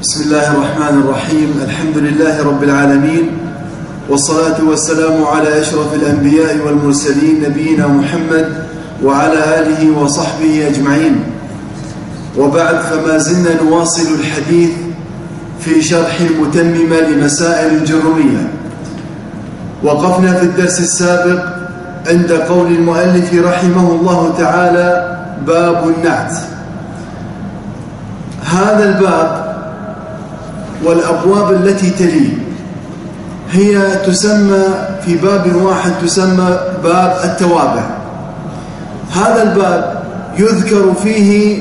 بسم الله الرحمن الرحيم. الحمد لله رب العالمين، والصلاة والسلام على أشرف الأنبياء والمرسلين نبينا محمد وعلى آله وصحبه أجمعين، وبعد، فما زلنا نواصل الحديث في شرح المتممة لمسائل الجرمية. وقفنا في الدرس السابق عند قول المؤلف رحمه الله تعالى: باب النعت. هذا الباب والأبواب التي تليه هي تسمى في باب واحد، تسمى باب التوابع. هذا الباب يذكر فيه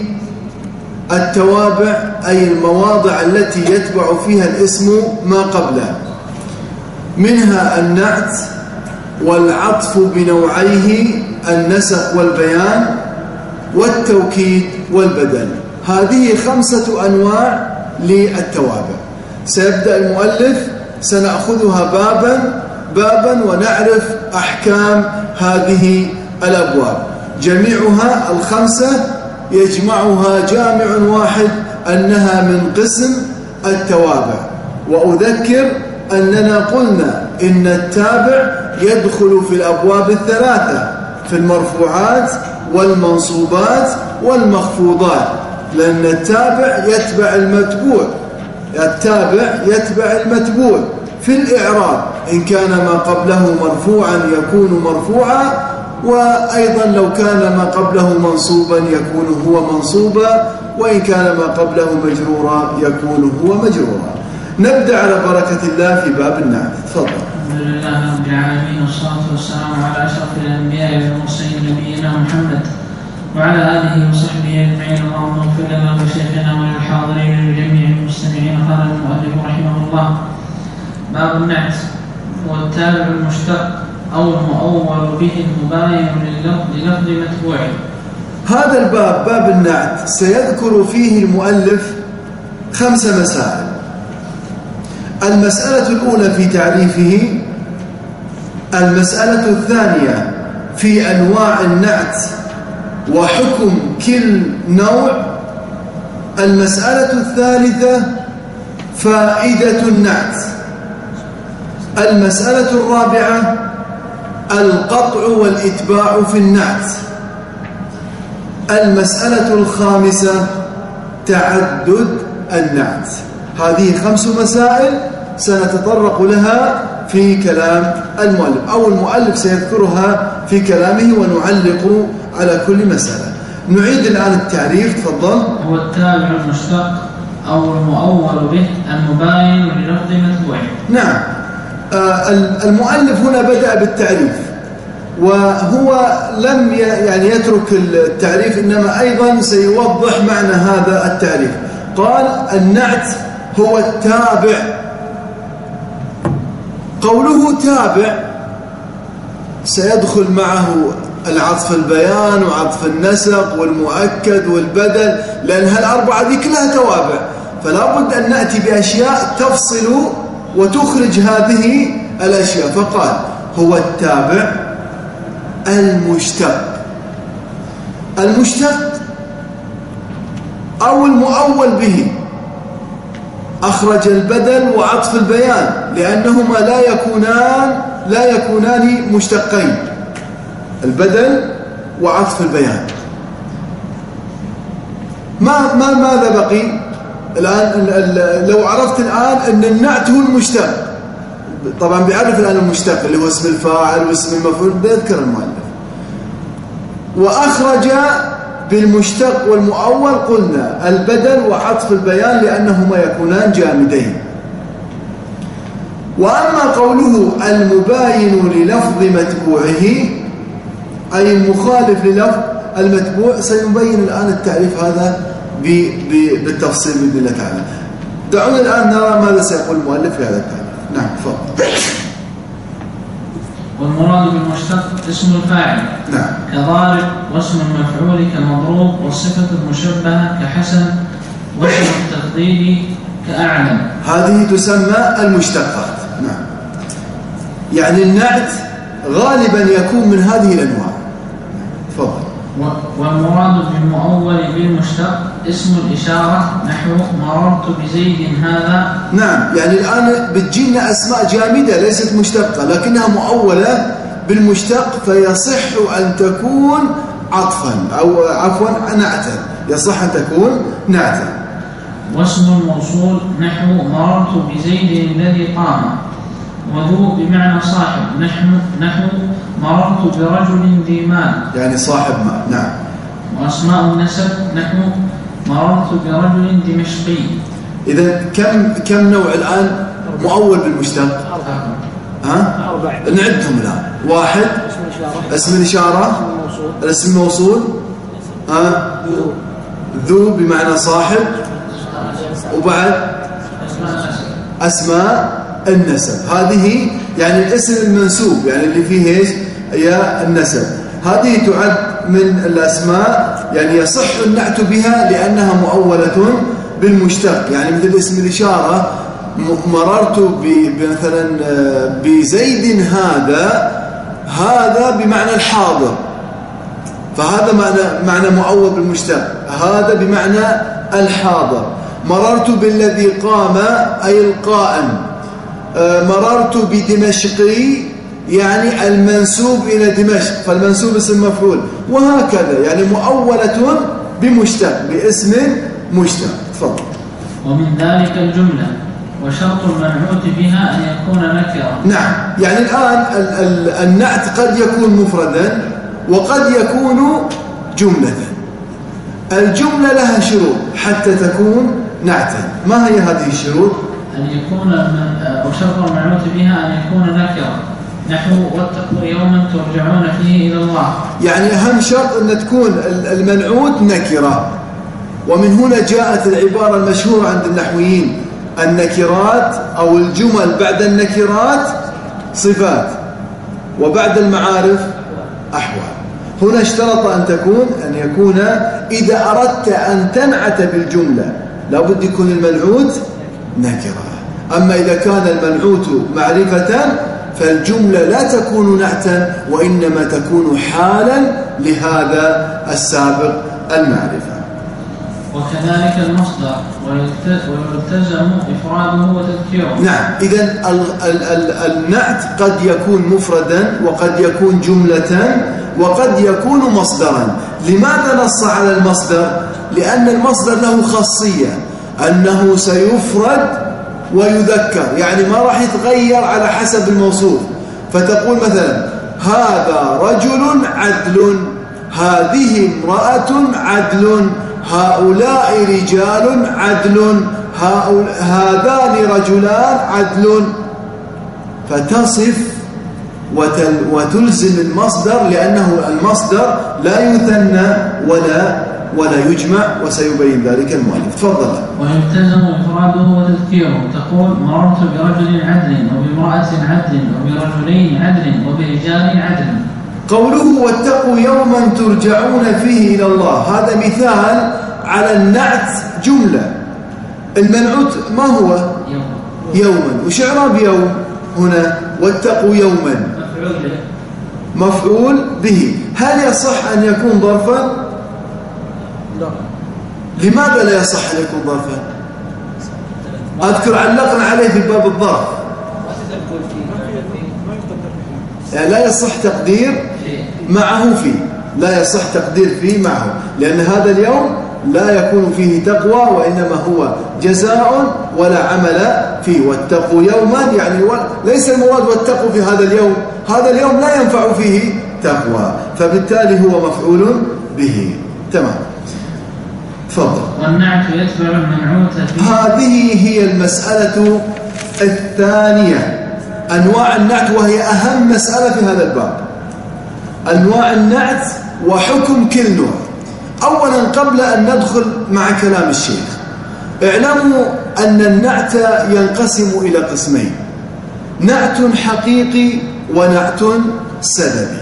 التوابع، أي المواضع التي يتبع فيها الاسم ما قبله، منها النعت والعطف بنوعيه النسق والبيان والتوكيد والبدل. هذه 5 أنواع للتوابع. سيبدأ المؤلف، سنأخذها بابا ونعرف أحكام هذه الأبواب. جميعها 5 يجمعها جامع واحد، أنها من قسم التوابع. وأذكر أننا قلنا إن التابع يدخل في الأبواب 3، في المرفوعات والمنصوبات والمخفوضات، لأن التابع يتبع المتبوع. التابع يتبع المتبوع في الإعراب، إن كان ما قبله مرفوعا يكون مرفوعا، وأيضا لو كان ما قبله منصوبا يكون هو منصوبا، وإن كان ما قبله مجرورا يكون هو مجرورا. نبدأ على بركة الله في باب النعت. تفضل. الحمد لله رب العالمين، والصلاة والسلام على أشرف الأنبياء والمرسلين نبينا محمد وعلى آله وصحبه أجمعين. اللهم اغفر لنا ولشيخنا وللحاضرين ولجميع المستمعين. قال المؤلف رحمه الله: باب النعت هو التابع المشتق أو المؤول به المباين للفظ متبوعه. هذا الباب، باب النعت، سيذكر فيه المؤلف 5 مسائل. المسألة الأولى في تعريفه، المسألة الثانية في أنواع النعت وحكم كل نوع، المسألة الثالثة فائدة النعت، المسألة الرابعة القطع والإتباع في النعت، المسألة الخامسة تعدد النعت. هذه 5 مسائل سنتطرق لها في كلام المؤلف، أو المؤلف سيذكرها في كلامه ونعلق على كل مسألة. نعيد الآن التعريف. تفضل. هو التابع المشتق أو المؤول به المباين للفظ متبوعه. نعم. المؤلف هنا بدأ بالتعريف، وهو لم يترك التعريف، إنما أيضا سيوضح معنى هذا التعريف. قال: النعت هو التابع. قوله تابع سيدخل معه العطف البيان وعطف النسق والمؤكد والبدل، لأن هالأربعة دي كلها توابع، فلا بد أن نأتي بأشياء تفصل وتخرج هذه الأشياء. فقال: هو التابع المشتق. المشتق أو المؤول به، أخرج البدل وعطف البيان، لأنهما لا يكونان مشتقين، البدل وعطف البيان. ماذا بقي الآن؟ لو عرفت الآن أن النعت هو المشتق، طبعا بيعرف الآن المشتق اللي هو اسم الفاعل واسم المفعول، بيذكر المؤلف. وأخرج بالمشتق والمؤول قلنا البدل وعطف البيان، لأنهما يكونان جامدين. وأما قوله المباين للفظ متبوعه، أي المخالف للفظ المتبوع، سنبين الآن التعريف هذا بالتفصيل بإذن الله تعالى. دعونا الآن نرى ماذا سيقول المؤلف في هذا التعريف. نعم، تفضل. والمراد بالمشتق اسم الفاعل، نعم، كضارب، واسم المفعول كمضروب، والصفة المشبهة كحسن، واسم التفضيل كأعلم. هذه تسمى المشتقات. نعم، يعني النعت غالبا يكون من هذه الأنواع. تفضل. والمراد بالمؤول بالمشتق اسم الإشارة نحو مررت بزيد هذا. نعم، يعني الآن بتجينا أسماء جامدة ليست مشتقة لكنها مؤولة بالمشتق، فيصح أن تكون عطفا أو عفوا نعتا، يصح أن تكون نعتا. واسم الموصول نحو مررت بزيد الذي قام، وذو بمعنى صاحب نحو مررت برجل ذي مال، يعني صاحب مال. نعم. وأسماء النسب نحو مررت برجل دمشقي. إذا كم نوع الآن مؤول بالمشتق؟ نعدهم الآن. واحد اسم الإشارة، الاسم الموصول، ذو بمعنى صاحب، وبعد أسماء النسب. هذه يعني الاسم المنسوب، يعني اللي فيه ايش؟ يا النسب. هذه تعد من الأسماء يعني يصح النعت بها لأنها مؤولة بالمشتق. يعني مثل اسم الإشارة مررت مثلا بزيد هذا بمعنى الحاضر، فهذا معنى مؤول بالمشتق، هذا بمعنى الحاضر. مررت بالذي قام أي القائم. مررت بدمشقي يعني المنسوب إلى دمشق، فالمنسوب اسم مفعول، وهكذا يعني مؤولة بمشتق باسم مشتق. تفضل. ومن ذلك الجملة، وشرط المنعوت بها أن يكون نكرة. نعم، يعني الآن النعت قد يكون مفردا وقد يكون جملة. الجملة لها شروط حتى تكون نعتا. ما هي هذه الشروط؟ أن يكون وشرط المنعوت بها أن يكون نكرة نحو واتقوا يوما ترجعون فيه إلى الله. يعني أهم شرط أن تكون المنعوت نكرة. ومن هنا جاءت العبارة المشهورة عند النحويين: النكرات أو الجمل بعد النكرات صفات وبعد المعارف أحوال. هنا اشترط أن يكون إذا أردت أن تنعت بالجملة لابد يكون المنعوت نكرة. أما إذا كان المنعوت معرفة فالجملة لا تكون نعتا وإنما تكون حالا لهذا السابق المعرفة. وكذلك المصدر ويلتزم إفراده وتذكيره. نعم، إذن النعت قد يكون مفردا وقد يكون جملة وقد يكون مصدرا. لماذا نص على المصدر؟ لأن المصدر له خاصية أنه سيفرد ويذكر، يعني ما راح يتغير على حسب الموصوف. فتقول مثلا: هذا رجل عدل، هذه امرأة عدل، هؤلاء رجال عدل، هذان رجلان عدل. فتصف وتلزم المصدر، لأنه المصدر لا يثنى ولا يجمع، وسيبين ذلك المؤلف. تفضل. ويلتزم إفراده وتذكيره. تقول: مررت برجل عدل وبامرأة عدل وبرجلين عدل وبرجال عدل. قوله: واتقوا يوما ترجعون فيه إلى الله، هذا مثال على النعت جملة. المنعوت ما هو؟ يوما. وش إعراب يوم هنا؟ واتقوا يوما مفعول به. هل يصح أن يكون ظرفا؟ لماذا لا يصح أن يكون ظرفا؟ أذكر علقنا عليه في باب الظرف، يعني لا يصح تقدير معه فيه، لا يصح تقدير فيه معه، لأن هذا اليوم لا يكون فيه تقوى وإنما هو جزاء ولا عمل فيه. واتقوا يوما يعني ليس المراد واتقوا في هذا اليوم، هذا اليوم لا ينفع فيه تقوى، فبالتالي هو مفعول به. تمام. تفضل. والنعت يتبع المنعوت فيه. هذه هي المسألة الثانية، أنواع النعت، وهي أهم مسألة في هذا الباب. أنواع النعت وحكم كل نوع. أولا قبل أن ندخل مع كلام الشيخ، اعلموا أن النعت ينقسم إلى قسمين: نعت حقيقي ونعت سببي.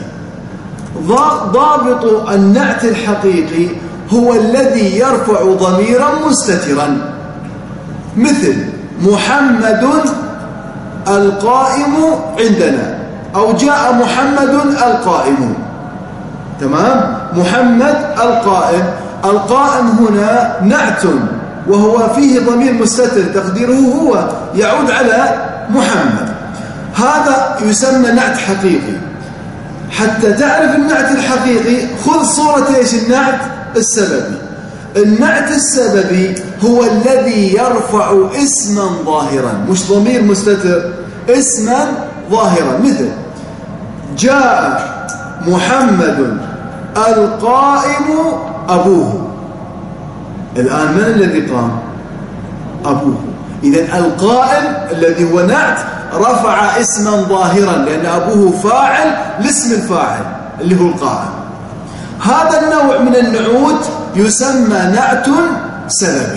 ضابط النعت الحقيقي هو الذي يرفع ضميرا مستترا، مثل محمد القائم عندنا، أو جاء محمد القائم. تمام؟ محمد القائم، القائم هنا نعت وهو فيه ضمير مستتر تقديره هو يعود على محمد. هذا يسمى نعت حقيقي. حتى تعرف النعت الحقيقي خذ صورة ايش؟ النعت السببي. النعت السببي هو الذي يرفع اسما ظاهرا، مش ضمير مستتر، اسما ظاهرا. مثل جاء محمد القائم أبوه. الآن من الذي قام؟ أبوه. إذن القائم الذي هو نعت رفع اسما ظاهرا لأن أبوه فاعل لاسم الفاعل اللي هو القائم. هذا النوع من النعوت يسمى نعت سببي.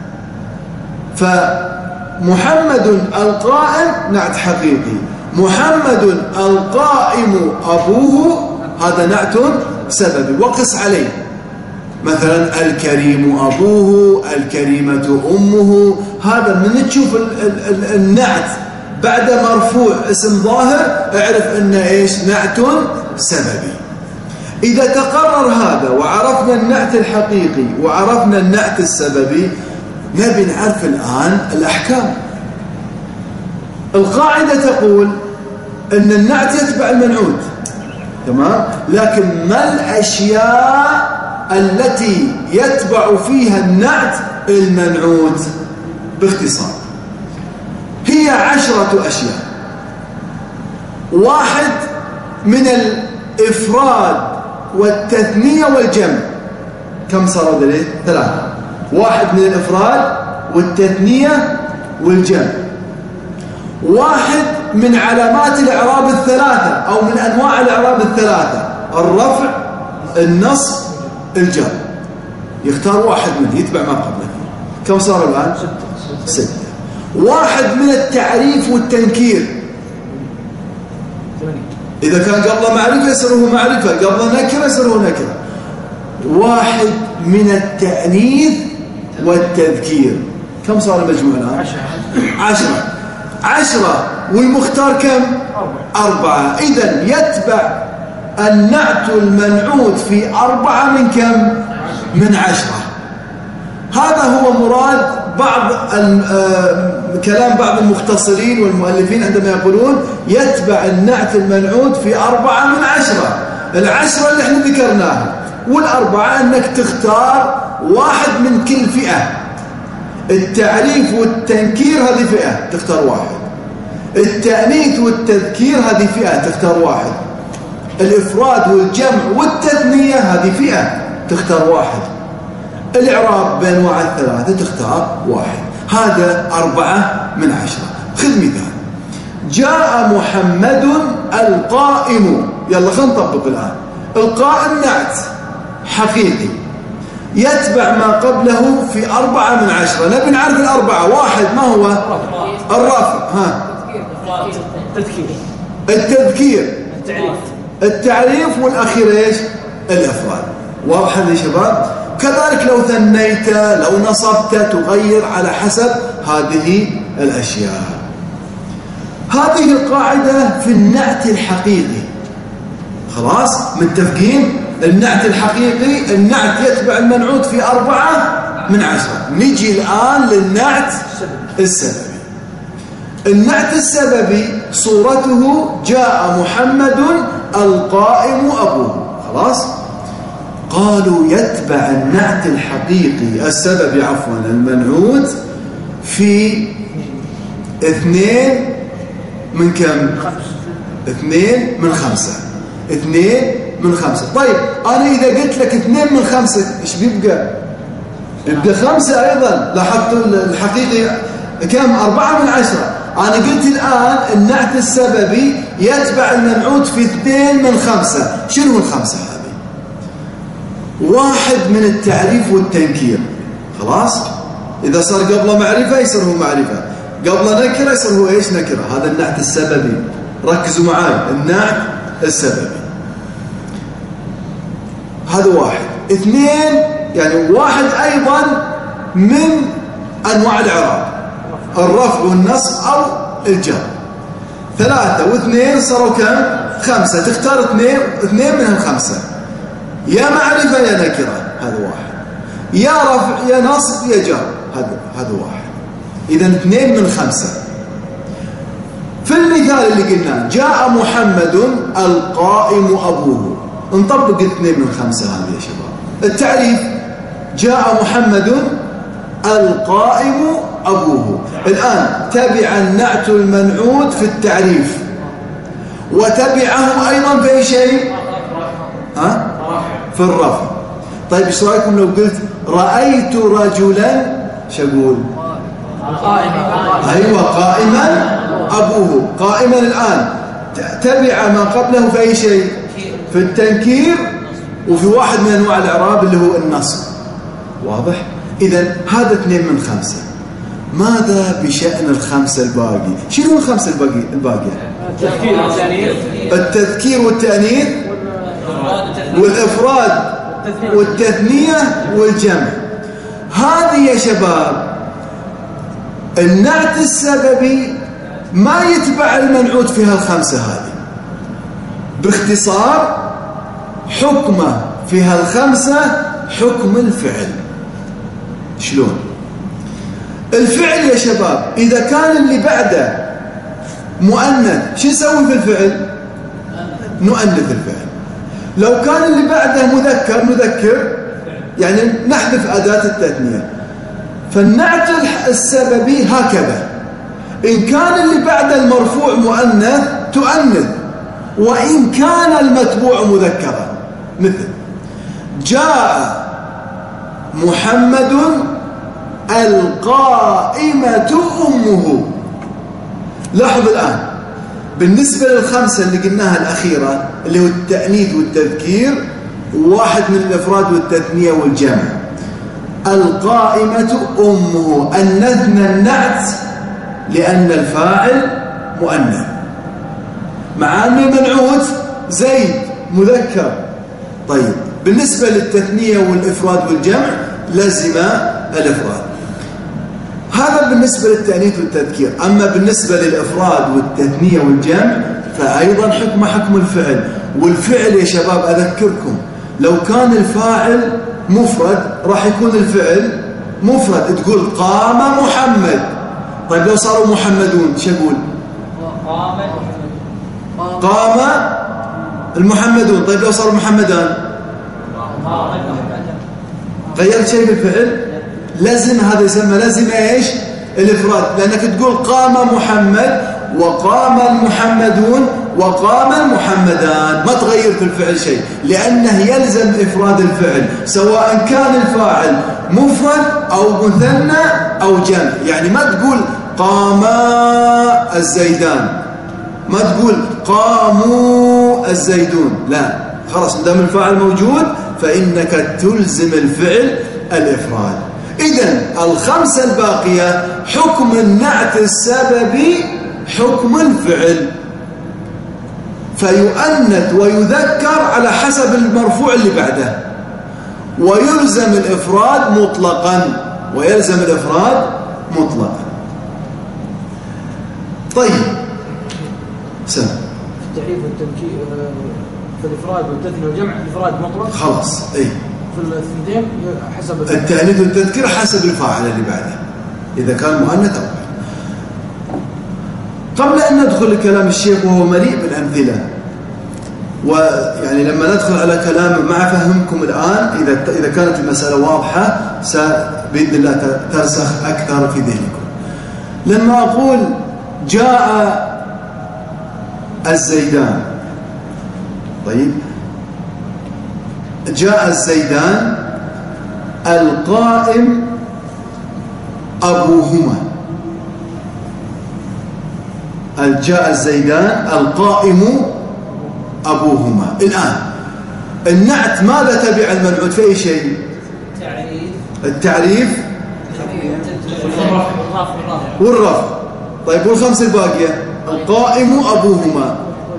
فمحمد القائم نعت حقيقي، محمد القائم أبوه هذا نعت سببي. وقس عليه مثلا الكريم أبوه، الكريمة أمه. هذا من تشوف النعت بعد مرفوع اسم ظاهر اعرف انه ايش؟ نعت سببي. إذا تقرر هذا وعرفنا النعت الحقيقي وعرفنا النعت السببي نبي نعرف الآن الأحكام. القاعدة تقول أن النعت يتبع المنعوت، تمام؟ لكن ما الأشياء التي يتبع فيها النعت المنعوت؟ باختصار هي 10 أشياء. واحد من الإفراد والتثنية والجمع. كم صاروا دليل؟ 3. واحد من الإفراد والتثنية والجمع. واحد من علامات الإعراب الثلاثة أو من أنواع الإعراب الثلاثة: الرفع، النصب، الجر. يختار واحد منه يتبع ما قبله. كم صاروا الآن؟ 6. واحد من التعريف والتنكير. إذا كان قبل معرفة يصيره معرفة، قبل نكرة يصيره نكرة. واحد من التأنيث والتذكير. كم صار المجموع الآن؟ 10. والمختار كم؟ 4. إذن يتبع النعت المنعوت في 4 من كم؟ من 10. هذا هو مراد بعض كلام بعض المختصرين والمؤلفين عندما يقولون يتبع النعت المنعوت في 4 من 10. 10 اللي احنا ذكرناها، وال4 انك تختار واحد من كل فئة. التعريف والتنكير هذه فئة تختار واحد، التأنيث والتذكير هذه فئة تختار واحد، الإفراد والجمع والتثنية هذه فئة تختار واحد، الإعراب بأنواع الثلاثة تختار واحد. هذا 4 من 10. خذ مثال: جاء محمد القائم. يلا خلينا نطبق الآن. القائم نعت حقيقي يتبع ما قبله في 4 من 10. نبي نعرف 4. واحد ما هو؟ الرفع. التذكير، التعريف، والأخير ايش؟ الإفراد. واضح هذا يا شباب؟ كذلك لو ثنيت، لو نصبت، تغير على حسب هذه الأشياء. هذه القاعدة في النعت الحقيقي. خلاص متفقين؟ النعت الحقيقي النعت يتبع المنعوت في 4 من 10. نجي الآن للنعت السببي. النعت السببي صورته جاء محمد القائم أبوه. خلاص؟ قالوا يتبع النعت الحقيقي السببي عفوا المنعوت في 2 من كم؟ 2 من 5. 2 من 5. طيب أنا إذا قلت لك 2 من 5 إيش بيبقى؟ يبقى 5 أيضا. لاحظت الحقيقي كم؟ 4 من 10. أنا قلت الآن النعت السببي يتبع المنعوت في 2 من 5. شنو الخمسة هذه؟ واحد من التعريف والتنكير. خلاص؟ إذا صار قبل معرفة يصير هو معرفة، قبل نكرة يصير هو إيش؟ نكرة. هذا النعت السببي. ركزوا معاي، النعت السببي. هذا واحد. 2 يعني واحد أيضا من أنواع الإعراب: الرفع والنصب أو الجر. 3 و2 صاروا كم؟ 5. تختار 2 منهم 5، يا معرفة يا نكرة. هذا واحد. يا رفع يا نصب يا جر، هذا واحد. إذا 2 من 5. في المثال اللي قلنا جاء محمد القائم أبوه، نطبق 2 من 5 هذه يا شباب. التعريف جاء محمد القائم أبوه. الآن تبع النعت المنعوت في التعريف، وتبعه أيضا في شيء في الرفع. طيب ايش رايكم لو قلت رأيت رجلا، شقول؟ أيوة قائما أبوه. قائما الآن تبع ما قبله في أي شيء؟ في التنكير، وفي واحد من أنواع الإعراب اللي هو النصب. واضح؟ إذن هذا 2 من 5. ماذا بشأن ال5 الباقي؟ شنو ال5 الباقية؟ التذكير والتأنيث والإفراد والتثنية والجمع. هذه يا شباب النعت السببي ما يتبع المنعوت فيها ال5 هذه. باختصار حكمه فيها ال5 حكم الفعل. شلون؟ الفعل يا شباب إذا كان اللي بعده مؤنث شو نسوي في الفعل؟ نؤنث الفعل. لو كان اللي بعده مذكر نذكر، يعني نحذف أداة التثنية. فالنعت السببي هكذا، إن كان اللي بعد المرفوع مؤنث تؤنث، وإن كان المتبوع مذكرا. مثل جاء محمد القائمة أمه. لاحظ الآن بالنسبة لل5 اللي قلناها الأخيرة اللي هو التأنيث والتذكير، واحد من الإفراد والتثنية والجمع. القائمة أمه أنثنا النعت لأن الفاعل مؤنث، مع أن المنعوت زيد مذكر. طيب بالنسبة للتثنية والإفراد والجمع لزم الإفراد. هذا بالنسبة للتأنيث والتذكير. أما بالنسبة للإفراد والتثنية والجمع فأيضا حكم الفعل. والفعل يا شباب أذكركم لو كان الفاعل مفرد راح يكون الفعل مفرد، تقول قام محمد. طيب لو صاروا محمدون شو أقول؟ قام المحمدون. طيب لو صاروا محمدان غيرت شيء بالفعل؟ لازم هذا يسمى لازم ايش؟ الافراد، لانك تقول قام محمد وقام المحمدون وقام المحمدان، ما تغير في الفعل شيء، لانه يلزم افراد الفعل سواء كان الفاعل مفرد او مثنى او جمع. يعني ما تقول قام الزيدان، ما تقول قاموا الزيدون، لا، خلاص ما دام الفاعل موجود فانك تلزم الفعل الافراد. إذن ال5 الباقية حكم النعت السببي حكم الفعل، فيؤنث ويذكر على حسب المرفوع اللي بعده، ويلزم الإفراد مطلقا، ويلزم الإفراد مطلقا. طيب سم التعريف والتنكير في الإفراد والتثنية والجمع. الإفراد مطلق خلاص، إيه في الثنتين حسب التأنيث والتذكير حسب الفاعل اللي بعده إذا كان مؤنث أو. قبل أن ندخل لكلام الشيخ وهو مليء بالأمثلة، ويعني لما ندخل على كلام مع فهمكم الآن إذا كانت المسألة واضحة بإذن الله ترسخ أكثر في ذهنكم. لما أقول جاء الزيدان، طيب جاء الزيدان القائم أبوهما. جاء الزيدان القائم أبوهما. الآن النعت ماذا تبع المنعوت في أي شيء؟ التعريف والرفع. طيب والخمس الباقية القائم أبوهما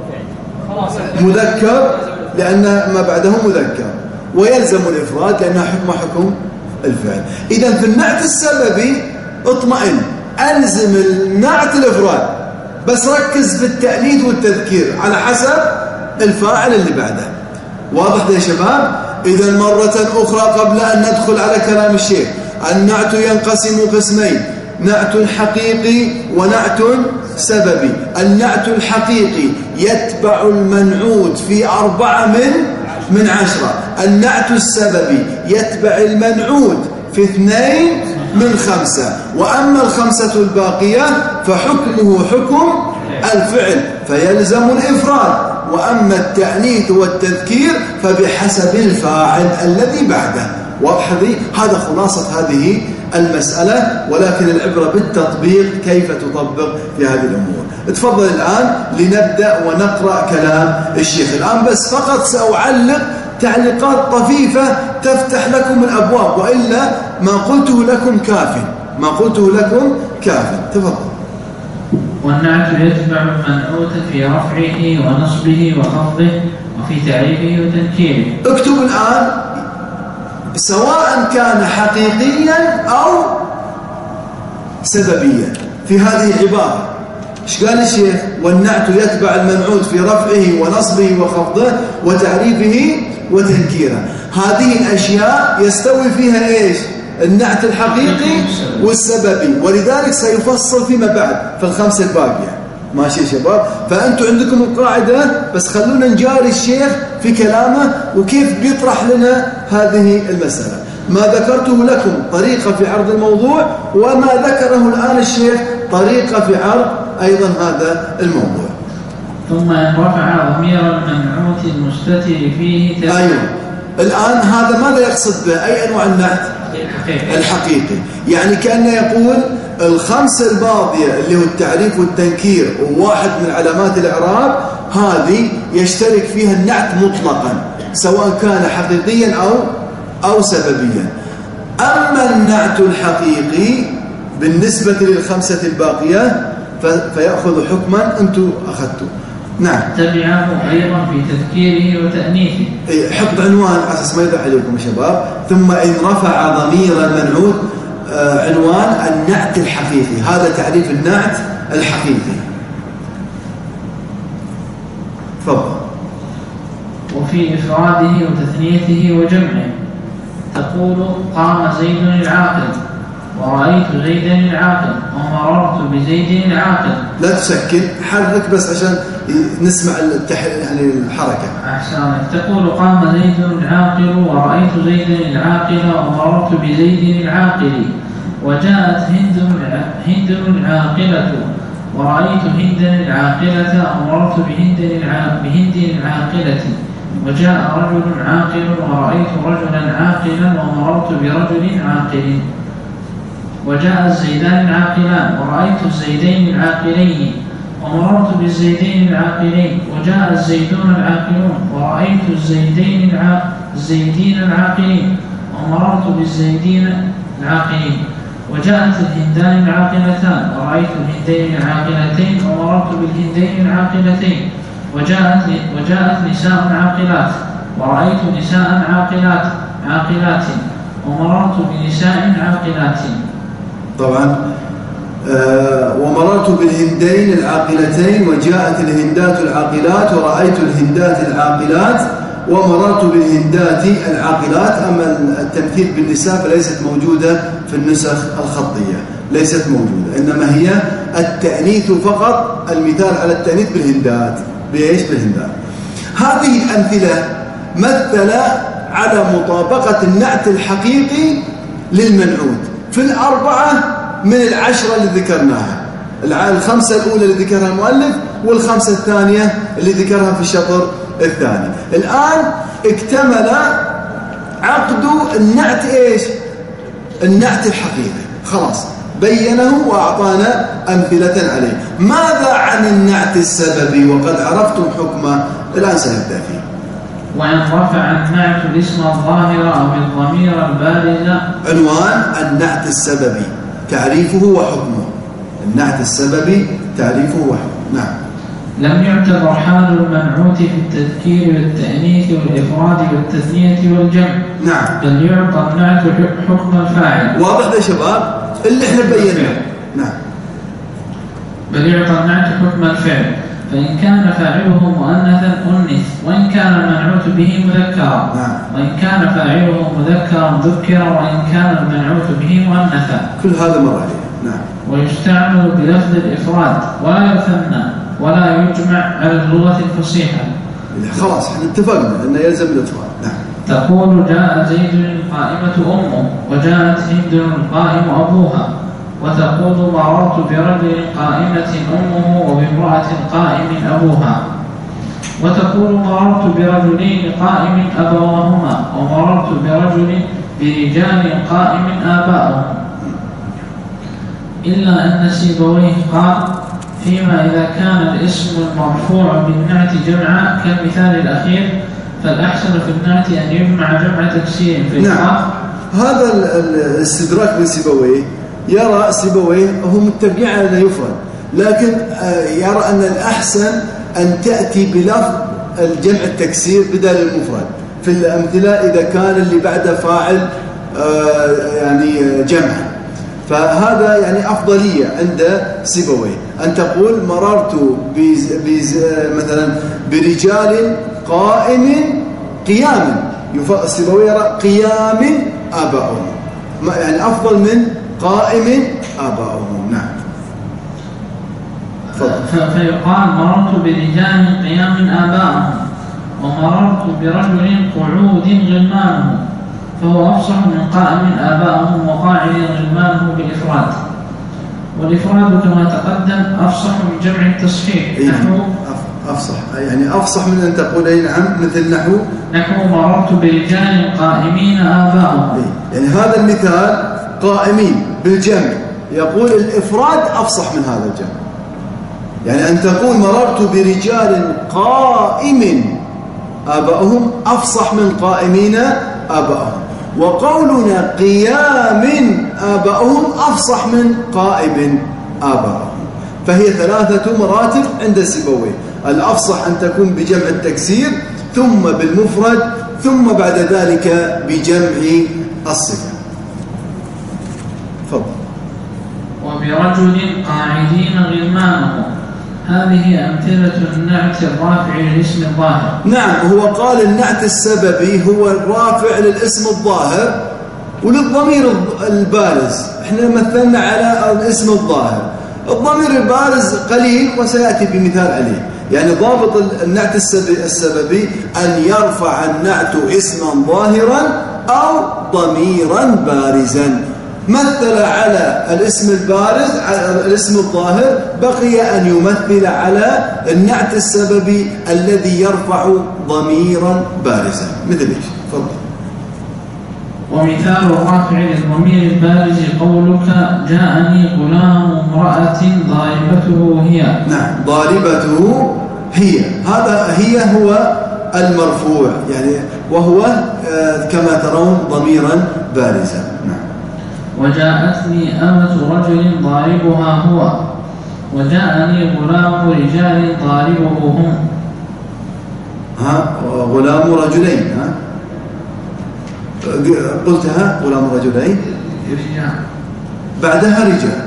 مذكر لأن ما بعده مذكر، ويلزم الإفراد لأنها حكم الفعل. إذن في النعت السببي اطمئن، ألزم النعت الإفراد، بس ركز في التأنيث والتذكير على حسب الفاعل اللي بعده. واضح يا شباب؟ إذا مرة أخرى قبل أن ندخل على كلام الشيخ، النعت ينقسم قسمين: نعت حقيقي ونعت سببي. النعت الحقيقي يتبع المنعوت في 4 من 10. النعت السببي يتبع المنعوت في 2 من 5. وأما ال5 الباقية فحكمه حكم الفعل فيلزم الإفراد، وأما التأنيث والتذكير فبحسب الفاعل الذي بعده. واضح ذي؟ هذا خلاصة هذه المسألة، ولكن العبرة بالتطبيق، كيف تطبق في هذه الأمور. تفضل الآن لنبدأ ونقرأ كلام الشيخ. الآن بس فقط سأعلق تعليقات طفيفة تفتح لكم الأبواب، وإلا ما قلته لكم كاف، ما قلته لكم كاف. تفضل. والنعت يتبع المنعوت في رفعه ونصبه وخفضه وفي تعريفه وتنكيره. اكتب الآن سواء كان حقيقيا أو سببيا في هذه العبارة. ايش قال الشيخ؟ والنعت يتبع المنعوت في رفعه ونصبه وخفضه وتعريفه وتنكيره. هذه الأشياء يستوي فيها ايش؟ النعت الحقيقي والسببي، ولذلك سيفصل فيما بعد في ال5 الباقية. ماشي يا شباب؟ فأنتم عندكم القاعدة، بس خلونا نجاري الشيخ في كلامه وكيف بيطرح لنا هذه المسألة. ما ذكرته لكم طريقة في عرض الموضوع، وما ذكره الآن الشيخ طريقة في عرض أيضا هذا الموضوع. ثم إن رفع ضمير المنعوت المستتر فيه أيوه. الآن هذا ماذا يقصد به؟ أي أنواع النعت؟ الحقيقي. يعني كأنه يقول ال5 الماضية اللي هو التعريف والتنكير وواحد من علامات الإعراب، هذه يشترك فيها النعت مطلقا سواء كان حقيقيا أو سببيا. أما النعت الحقيقي بالنسبة لل5 الباقية فيأخذ حكما أنتم أخذتوا. نعم. تبعه أيضا في تذكيره وتأنيثه. حط عنوان على أساس ما يضيع عليكم يا شباب. ثم إن رفع ضمير المنعوت، عنوان النعت الحقيقي. هذا تعريف النعت الحقيقي. تفضل. وفي إفراده وتثنيته وجمعه تقول قام زيد العاقل ورأيت زيدا العاقل ومررت بزيد العاقل. لا تسكن، حرك بس عشان نسمع يعني الحركة. أحسن. تقول قام زيد العاقل ورأيت زيدا العاقل ومررت بزيد العاقل وجاءت هند العاقلة ورأيت هندا العاقلة ومررت بهند العاقلة وجاء رجل عاقل ورأيت رجلا عاقلا ومررت برجل عاقل وجاء الزيدان العاقلان ورأيت الزيدين العاقلين ومررت بالزيدين العاقلين وجاء الزيدون العاقلون ورأيت الزيدين العاقلين ومررت بالزيدين العاقلين وجاءت الهندان العاقلتان ورأيت الهندين العاقلتين ومررت بالهندين العاقلتين وجاءت نساء عاقلات ورأيت نساء عاقلات ومررت بنساء عاقلات. طبعا ومررت بالهندين العاقلتين وجاءت الهندات العاقلات ورأيت الهندات العاقلات ومررت بالهندات العاقلات. أما التمثيل بالنساء فليست موجودة في النسخ الخطية، ليست موجودة، إنما هي التأنيث فقط. المثال على التأنيث بالهندات. بإيش؟ بالهندات. هذه الأمثلة مثل على مطابقة النعت الحقيقي للمنعوت في 4 من 10 اللي ذكرناها. 5 الأولى اللي ذكرها المؤلف وال5 الثانية اللي ذكرها في الشطر الثاني. الآن اكتمل عقد النعت إيش؟ النعت الحقيقي. خلاص بينه وأعطانا أمثلة عليه. ماذا عن النعت السببي وقد عرفتم حكمه؟ الآن سنبدأ فيه. وإن رفع النعت الاسم الظاهر أو الضمير البارز. عنوان النعت السببي تعريفه وحكمه. النعت السببي تعريفه وحكمه. نعم. لم يعتبر حال المنعوت في التذكير والتأنيث والإفراد والتثنية والجمع. نعم. بل يعطى النعت حكم الفاعل. واضح يا شباب اللي احنا بيناه. نعم. بل يعطى النعت حكم الفعل فإن كان فاعله مؤنثا أنث، وإن كان المنعوت به مذكرا. وإن كان فاعله مذكرا ذكر، وإن كان المنعوت به مؤنثا. كل هذا مرة. نعم. ويستعمل بلفظ الإفراد ولا يثنى ولا يجمع على اللغة الفصيحة. خلاص احنا اتفقنا أنه يلزم الإفراد. نعم. تقول جاء زيد القائمة أمه، وجاءت هند القائم أبوها. وتقول مررت برجل قائمة أمه وبامرأة قائم أبوها. وتقول مررت برجلين قائم أبواهما، ومررت برجال قائم آباؤهم. إلا أن سيبويه قال فيما إذا كان الاسم المرفوع بالنعت جمعا كالمثال الأخير، فالأحسن في النعت أن يجمع جمع تكسير في نعم. هذا الاستدراك من سيبويه، يرى سيبويه هو متفقين على أنه يفرد، لكن يرى أن الأحسن أن تأتي بلفظ الجمع التكسير بدل المفرد في الأمثلة إذا كان اللي بعده فاعل يعني جمعا. فهذا يعني أفضلية عند سيبويه، أن تقول مررت مثلا برجال قائم قيام، سيبويه يرى قيام آباؤهم، يعني أفضل من قائم آباؤهم. نعم. فيقال مررت برجال قيام آباؤهم، ومررت برجل قعود غلمانه، فهو أفصح من قائم آباؤهم وقاعد غلمانه بالإفراد. والإفراد كما تقدم أفصح من جمع التصحيح. نحو أفصح، يعني أفصح من أن تقول نعم، مثل نحو مررت برجال قائمين آباؤهم. يعني هذا المثال قائمين بالجمع، يقول الإفراد أفصح من هذا الجمع، يعني أن تقول مررت برجال قائم آباؤهم أفصح من قائمين آباؤهم، وقولنا قيام آباؤهم أفصح من قائم آباؤهم. فهي 3 مراتب عند سيبويه، الأفصح أن تكون بجمع التكسير، ثم بالمفرد، ثم بعد ذلك بجمع الصفة. فضل. وبرجل قاعدين غلمانه، هذه أمثلة النعت الرافع للاسم الظاهر. نعم، هو قال النعت السببي هو الرافع للاسم الظاهر وللضمير البارز. احنا مثلنا على الاسم الظاهر، الضمير البارز قليل وسيأتي بمثال عليه. يعني ضابط النعت السببي أن يرفع النعت اسما ظاهرا أو ضميرا بارزا. مثل على الاسم البارز على الاسم الظاهر، بقي أن يمثل على النعت السببي الذي يرفع ضميرا بارزا. مثل ايش؟ تفضل. ومثال الرافع للضمير البارز قولك جاءني غلام امرأة ضاربته هي. نعم، ضاربته هي، هذا هي هو المرفوع يعني، وهو كما ترون ضميرا بارزا. نعم. وجاءتني أمة رجل ضاربها هو، وجاءني غلام رجال ضاربه هم. غلام رجلين، قلتها غلام رجلين رجال، بعدها رجال.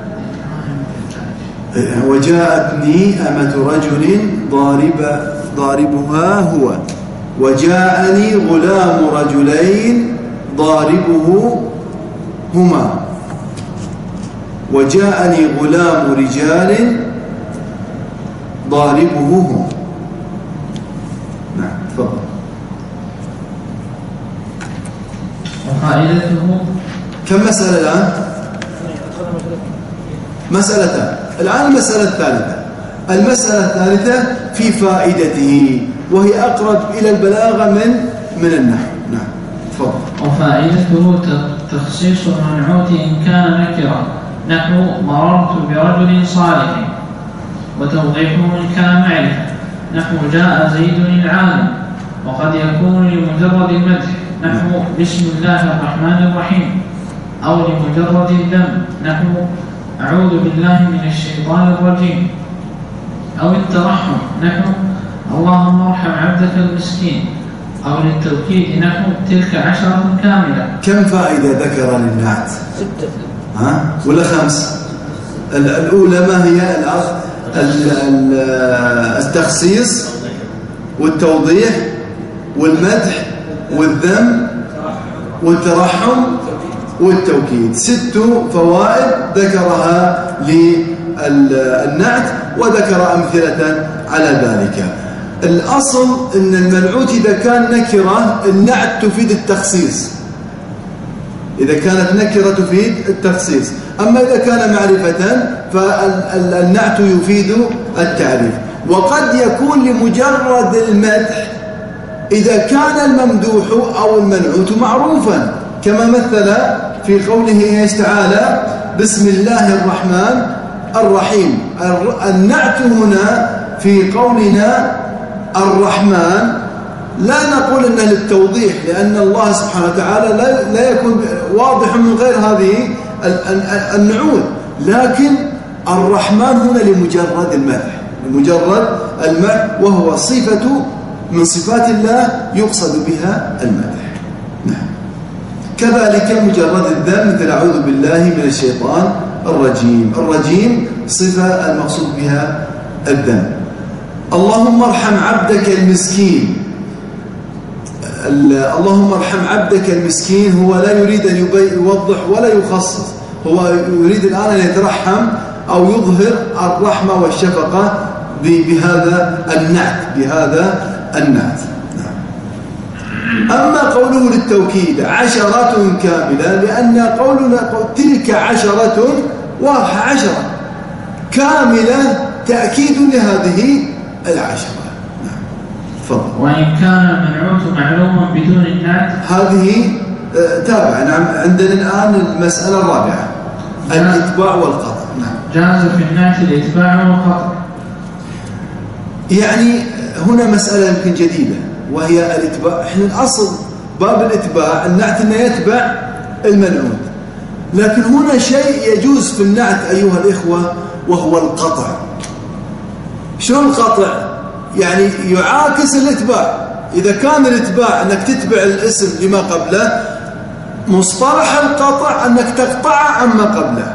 وجاءتني أمة رجل ضاربها هو، وجاءني غلام رجلين ضاربه هما، وجاءني غلام رجال ضاربه هم. نعم، تفضل. وفائدته كم مسألة الآن؟ مسألتان. الآن المسألة الثالثة. المسألة الثالثة في فائدته، وهي أقرب إلى البلاغة من النحو. نعم، تفضل. وفائدته تخصيص المنعوت إن كان نكرا، نحو مررت برجل صالح، وتوضيحه إن كان معرفة، نحو جاء زيد العالم. وقد يكون لمجرد المدح، نحو بسم الله الرحمن الرحيم، أو لمجرد الذم، نحو أعوذ بالله من الشيطان الرجيم، أو الترحم، نحو اللهم ارحم عبدك المسكين، أو للتوكيد، نحو تلك 10 كاملة. كم فائدة ذكر للنعت؟ 6 ولا 5؟ الأولى ما هي؟ التخصيص والتوضيح والمدح والذم والترحم والتوكيد. 6 فوائد ذكرها للنعت وذكر أمثلة على ذلك. الأصل أن المنعوت إذا كان نكرة النعت تفيد التخصيص، إذا كانت نكرة تفيد التخصيص. أما إذا كان معرفة فالنعت يفيد التعريف. وقد يكون لمجرد المدح إذا كان الممدوح أو المنعوت معروفا، كما مثل في قوله تعالى بسم الله الرحمن الرحيم. النعت هنا في قولنا الرحمن لا نقول أنه للتوضيح، لأن الله سبحانه وتعالى لا يكون واضح من غير هذه النعوت، لكن الرحمن هنا لمجرد المدح، لمجرد المدح، وهو صفة من صفات الله يقصد بها المدح. نعم. كذلك مجرد الذم مثل أعوذ بالله من الشيطان الرجيم. الرجيم صفة المقصود بها الذم. اللهم ارحم عبدك المسكين. اللهم ارحم عبدك المسكين هو لا يريد أن يوضح ولا يخصص، هو يريد الآن أن يترحم أو يظهر الرحمة والشفقة بهذا النعت. أما قوله للتوكيد 10 كاملة، لأن قولنا تلك 10 واضحة 10 كاملة تأكيد لهذه 10. تفضل. وإن كان المنعوت معلوما بدون النعت هذه تابع. نعم. عندنا الآن المسألة الرابعة الإتباع والقطع. نعم. جاز في النعت الإتباع والقطع. يعني هنا مسألة يمكن جديدة وهي الإتباع. إحنا الأصل باب الإتباع النعت أنه يتبع المنعوت، لكن هنا شيء يجوز في النعت أيها الإخوة وهو القطع. شو القطع؟ يعني يعاكس الإتباع. إذا كان الإتباع أنك تتبع الاسم لما قبله، مصطلح القطع أنك تقطع عما قبله.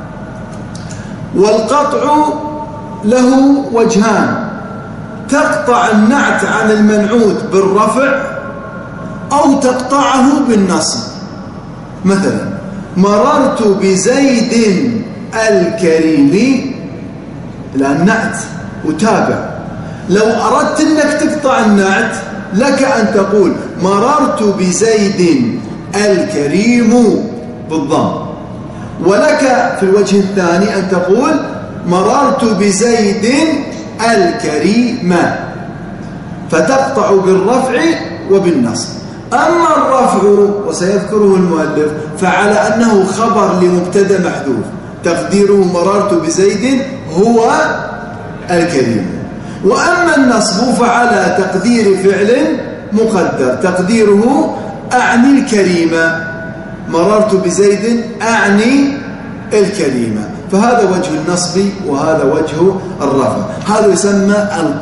والقطع له وجهان: تقطع النعت عن المنعوت بالرفع أو تقطعه بالنصب. مثلا مررت بزيد الكريم، الآن نعت وتابع. لو أردت أنك تقطع النعت لك أن تقول مررت بزيد الكريم بالضم، ولك في الوجه الثاني أن تقول مررت بزيد الكريم، فتقطع بالرفع وبالنصب. أما الرفع وسيذكره المؤلف فعلى أنه خبر لمبتدا محذوف تقديره مررت بزيد هو الكريم. وأما النصب فعلى تقدير فعل مقدر تقديره أعني الكريمة، مررت بزيد أعني الكريمة. فهذا وجه النصب وهذا وجه الرفع. هذا يسمى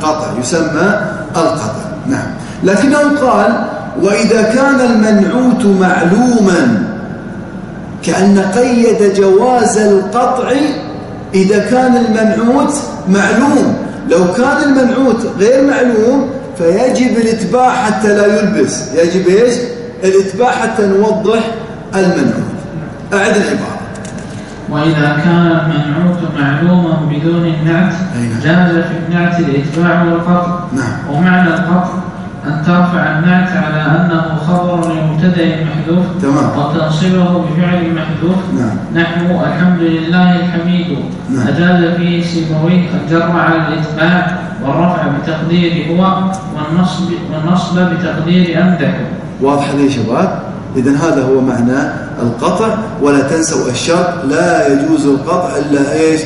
القطع. نعم. لكنه قال وإذا كان المنعوت معلوما، كأن قيد جواز القطع إذا كان المنعوت معلوم. لو كان المنعوت غير معلوم فيجب الاتباع حتى لا يلبس، يجب إيش؟ الاتباع حتى نوضح المنعوت. أعد العبارة. وإذا كان المنعوت معلوما بدون النعت جاز في النعت الإتباع والقطع. نعم. ومعنى القطع أن ترفع النعت على أنه خبر لمبتدأ محذوف وتنصبه بفعل محذوف. نعم. نحو الحمد لله الحميد. نعم. أجاز فيه سيبويه الجر على الإتباع والرفع بتقدير هو والنصب بتقدير أمدح. واضح لي شباب؟ إذن هذا هو معنى القطع. ولا تنسوا الشرط: لا يجوز القطع إلا إيش؟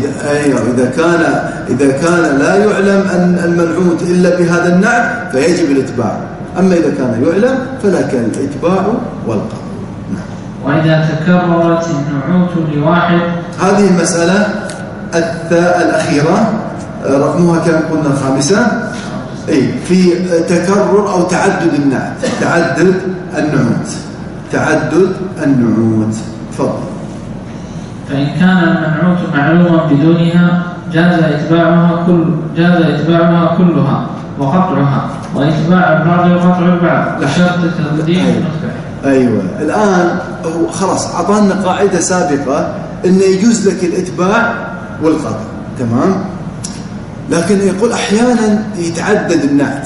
إذا كان لا يعلم أن المنعوت إلا بهذا النعت فيجب الاتباع. أما إذا كان يعلم فلك الاتباع والقطع. وإذا تكررت النعوت لواحد. هذه المسألة الأخيرة رقمها كم قلنا؟ 5. في تكرر أو تعدد النعت، تعدد النعوت. تفضل. فإن كان المنعوت معلوما بدونها جاز إتباعها كلها وقطعها، وإتباع البعض وقطع البعض بشرط تقديم المتبع. أيوة. الآن هو خلاص أعطانا قاعدة سابقة إنه يجوز لك الإتباع والقطع، تمام؟ لكن يقول أحيانا يتعدد النعت،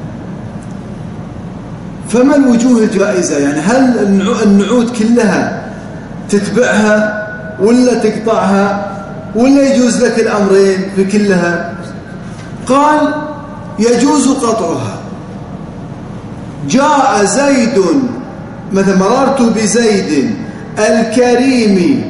فما الوجوه الجائزة؟ يعني هل النعوت كلها تتبعها ولا تقطعها ولا يجوز لك الأمرين في كلها؟ قال يجوز قطعها. جاء زيد مثلا، مررت بزيد الكريم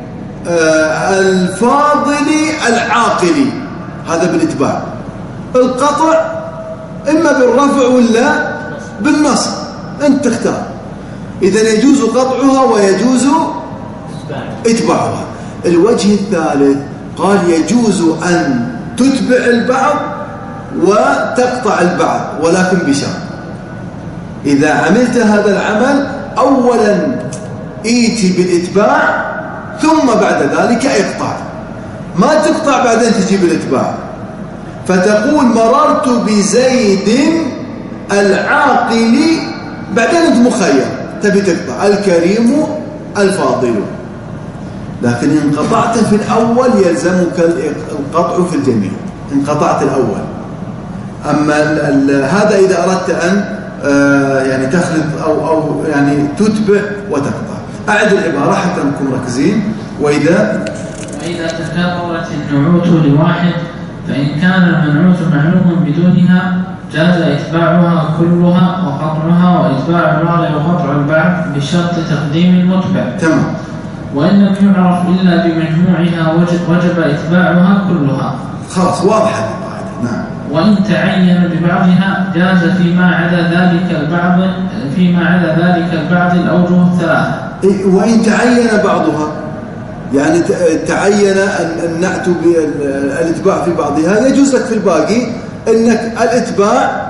الفاضل العاقل، هذا بالإتباع. القطع إما بالرفع ولا بالنصب، أنت تختار. إذن يجوز قطعها ويجوز إتباعها. الوجه الثالث قال يجوز أن تتبع البعض وتقطع البعض، ولكن بشرط: إذا عملت هذا العمل أولا إيتي بالإتباع ثم بعد ذلك اقطع، ما تقطع بعدين تجيب الإتباع. فتقول مررت بزيد العاقل، بعدين أنت مخير تبي تقطع الكريم الفاضل، لكن إن قطعت في الأول يلزمك القطع في الجميع إن قطعت الأول. أما هذا إذا أردت أن يعني تخلط أو يعني تتبع وتقطع. أعد العبارة حتى نكون مركزين. وإذا تكررت النعوت لواحد فإن كان المنعوت معلوما بدونها جاز إتباعها كلها وقطعها، وإتباع البعض وقطع البعض بشرط تقديم المتبع. تمام. وإن لم يعرف إلا بمجموعها وجب إتباعها كلها. خلاص واضحة القاعدة. نعم. وإن تعين ببعضها جاز فيما عدا ذلك البعض الأوجه الثلاثة. وإن تعين بعضها، يعني تعين النعت بالإتباع في بعضها، يجوز لك في الباقي أنك الإتباع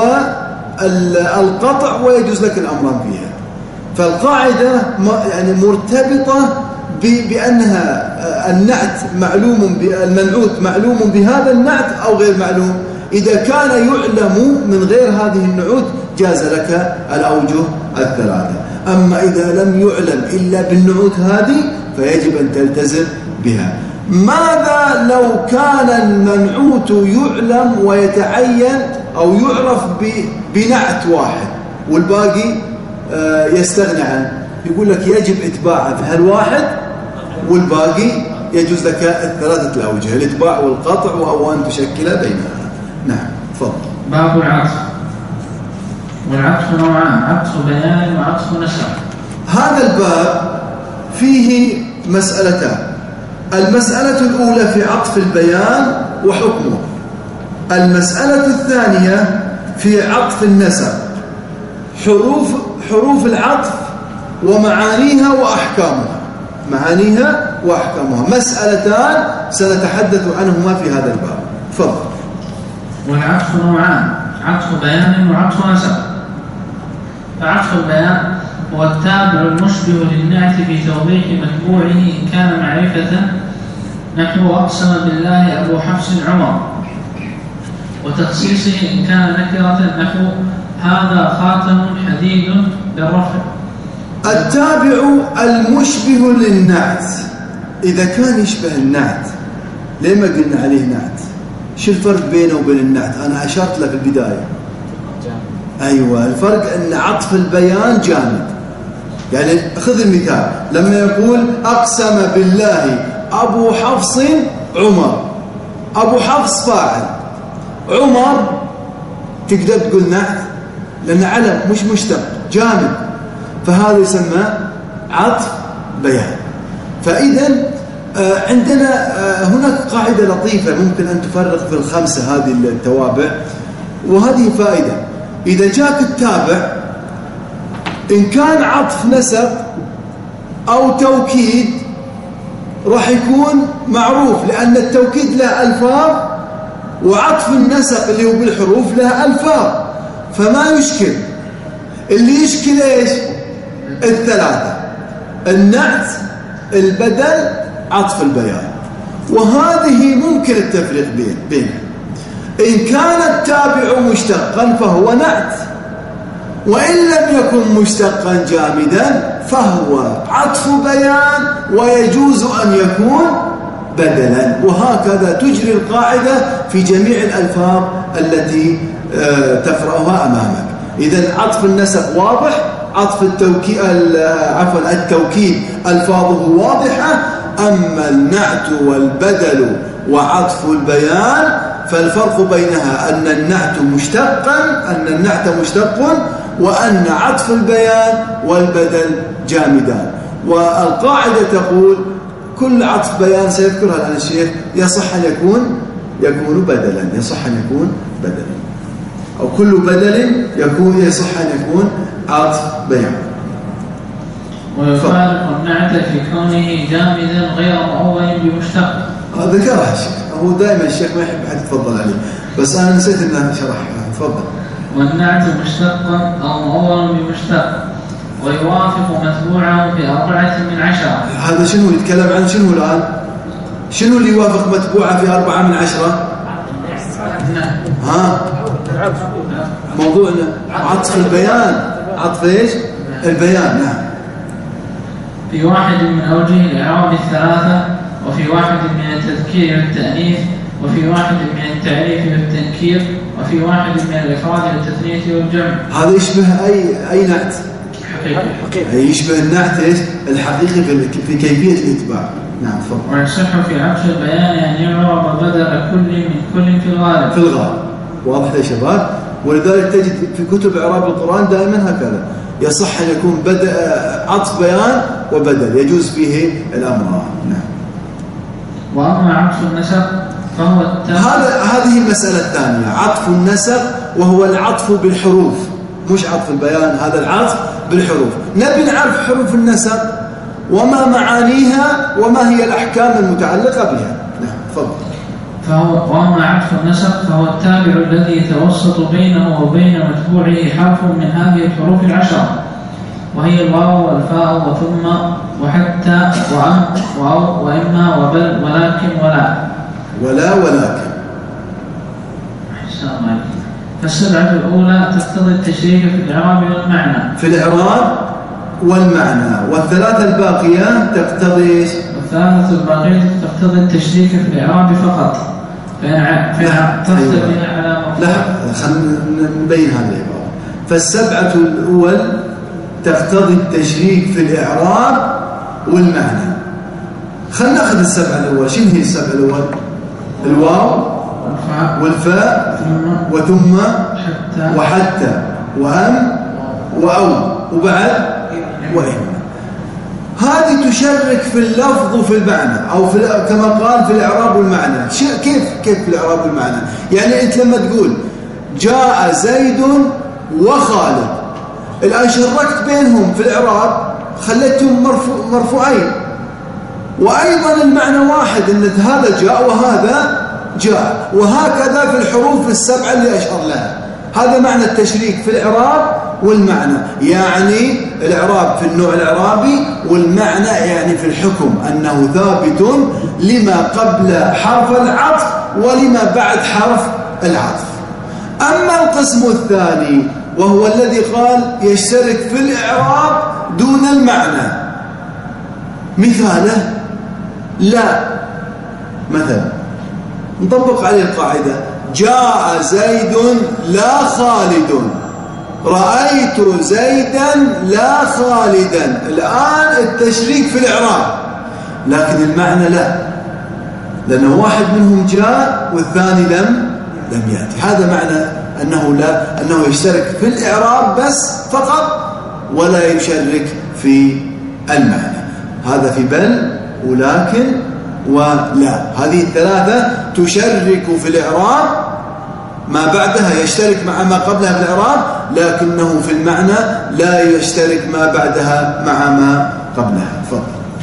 والقطع ويجوز لك الأمران فيها. فالقاعدة يعني مرتبطة بأنها النعت معلوم، المنعوت معلوم بهذا النعت أو غير معلوم. إذا كان يعلم من غير هذه النعوت جاز لك الأوجه الثلاثة. أما إذا لم يعلم إلا بالنعوت هذه فيجب أن تلتزم بها. ماذا لو كان المنعوت يعلم ويتعين أو يعرف بنعت واحد والباقي يستغني عنه؟ يقول لك يجب إتباعه في هالواحد والباقي يجوز لك الثلاثة الأوجه، الإتباع والقطع أو أن تشكل بينها. نعم. تفضل. باب العطف. والعطف نوعان: عطف بيان وعطف نسب. هذا الباب فيه مسألتان. المسألة الأولى في عطف البيان وحكمه. المسألة الثانية في عطف النسب، حروف العطف ومعانيها وأحكامها. معانيها وأحكامها مسألتان سنتحدث عنهما في هذا الباب. تفضل. والعطف نوعان: عطف بيان وعطف نسب. فعطف البيان هو التابع المشبه للنعت في توضيح متبوعه إن كان معرفة، نحو أقسم بالله أبو حفص عمر، وتخصيصه إن كان نكرة، نحو هذا خاتم حديد بالرفع. التابع المشبه للنعت إذا كان يشبه النعت، ليه ما قلنا عليه نعت؟ شو الفرق بينه وبين النعت؟ أنا أشرت له في البداية. أيوة، الفرق أن عطف البيان جامد. يعني خذ المثال لما يقول أقسم بالله أبو حفص عمر، أبو حفص فاعل، عمر تقدر تقول نعت لأن علم مش مشتق جامد، فهذا يسمى عطف بيان. فإذا عندنا هناك قاعدة لطيفة ممكن أن تفرق في الخمسة هذه التوابع، وهذه فائدة. إذا جاءك التابع إن كان عطف نسب أو توكيد راح يكون معروف، لأن التوكيد له ألفاظ وعطف النسب اللي هو بالحروف له ألفاظ، فما يشكل. اللي يشكل إيش؟ الثلاثة: النعت، البدل، عطف البيان. وهذه ممكن التفريق بينها. إن كان التابع مشتقا فهو نعت، وإن لم يكن مشتقا جامدا فهو عطف بيان ويجوز أن يكون بدلا. وهكذا تجري القاعدة في جميع الألفاظ التي تقرأها أمامك. إذا عطف النسق واضح، عطف التوكيد ألفاظه واضحة. أما النعت والبدل وعطف البيان فالفرق بينها أن النعت مشتق وأن عطف البيان والبدل جامدان. والقاعدة تقول كل عطف بيان سيذكرها الآن الشيخ يصح أن يكون بدلا، يصح أن يكون بدلا، أو كل بدل يصح أن يكون عطف بيان. ويفارق النعت في كونه جامدا غير مؤول بمشتق. ذكرها الشيخ، هو دائما الشيخ ما يحب أحد يتفضل عليه، بس أنا نسيت أنه شرحها. تفضل. والنعت مشتق أو مؤول بمشتق ويوافق متبوعه ب4/10. هذا شنو يتكلم عن شنو الآن؟ شنو اللي يوافق متبوعه في 4/10؟ موضوعنا عطف البيان. عطف ايش؟ البيان. نعم. في واحد من أوجه الإعراب الثلاثة، وفي واحد من التذكير والتأنيث، وفي واحد من التعريف والتنكير، وفي واحد من الإفراد والتثنية والجمع. هذا يشبه أي نعت؟ حقيقي. يشبه النعت ايش؟ الحقيقي في كيفية الإتباع. نعم تفضل. ويصح في عطف البيان أن يعرب بدل كل في الغالب. في الغالب. واضح يا شباب؟ ولذلك تجد في كتب إعراب القرآن دائما هكذا، يصح أن يكون عطف بيان وبدل، يجوز فيه الأمر. نعم. وأما عطف النسق فهو هذه المسألة الثانية، عطف النسق وهو العطف بالحروف، مش عطف البيان، هذا العطف بالحروف. نبي نعرف حروف النسق وما معانيها وما هي الأحكام المتعلقة بها. نعم تفضل. وأما عطف النسق فهو التابع الذي يتوسط بينه وبين متبوعه حرف من هذه الحروف 10، وهي الواو والفاء وثم وحتى وأم وأو وإما وبل ولكن ولكن. فالسبعة الأولى تقتضي التشريك في الإعراب والمعنى. في الإعراب والمعنى. والثلاثة الباقية تقتضي والثلاثة الباقية تقتضي التشريك في الإعراب فقط. فإن تختلف على خلينا نبين هذه العبارة. فالسبعة الأول تقتضي التشريك في الإعراب والمعنى. خلينا نأخذ السبعة الأول. شنو هي السبعة الأول؟ الواو والفاء وثم وحتى وأم وأو وبعد وإما. هذه تشرك في اللفظ وفي المعنى، أو كما قال في الإعراب والمعنى. كيف في الإعراب والمعنى؟ يعني أنت لما تقول جاء زيد وخالد، الآن شركت بينهم في الإعراب، خليتهم مرفوعين، وأيضا المعنى واحد، أن هذا جاء وهذا جاء، وهكذا في الحروف السبعة اللي أشهر لها. هذا معنى التشريك في الإعراب والمعنى، يعني الإعراب في النوع الإعرابي، والمعنى يعني في الحكم، أنه ثابت لما قبل حرف العطف ولما بعد حرف العطف. أما القسم الثاني وهو الذي قال يشترك في الإعراب دون المعنى، مثاله لا، مثلا نطبق عليه القاعدة: جاء زيد لا خالد، رأيت زيدا لا خالدا. الآن التشريك في الإعراب، لكن المعنى لا، لأنه واحد منهم جاء والثاني لم يأتي. هذا معنى أنه يشترك في الإعراب بس فقط، ولا يشرك في المعنى. هذا في بل ولكن ولا. هذه الثلاثة تشرك في الإعراب، ما بعدها يشترك مع ما قبلها في الإعراب، لكنه في المعنى لا يشترك ما بعدها مع ما قبلها. تفضل.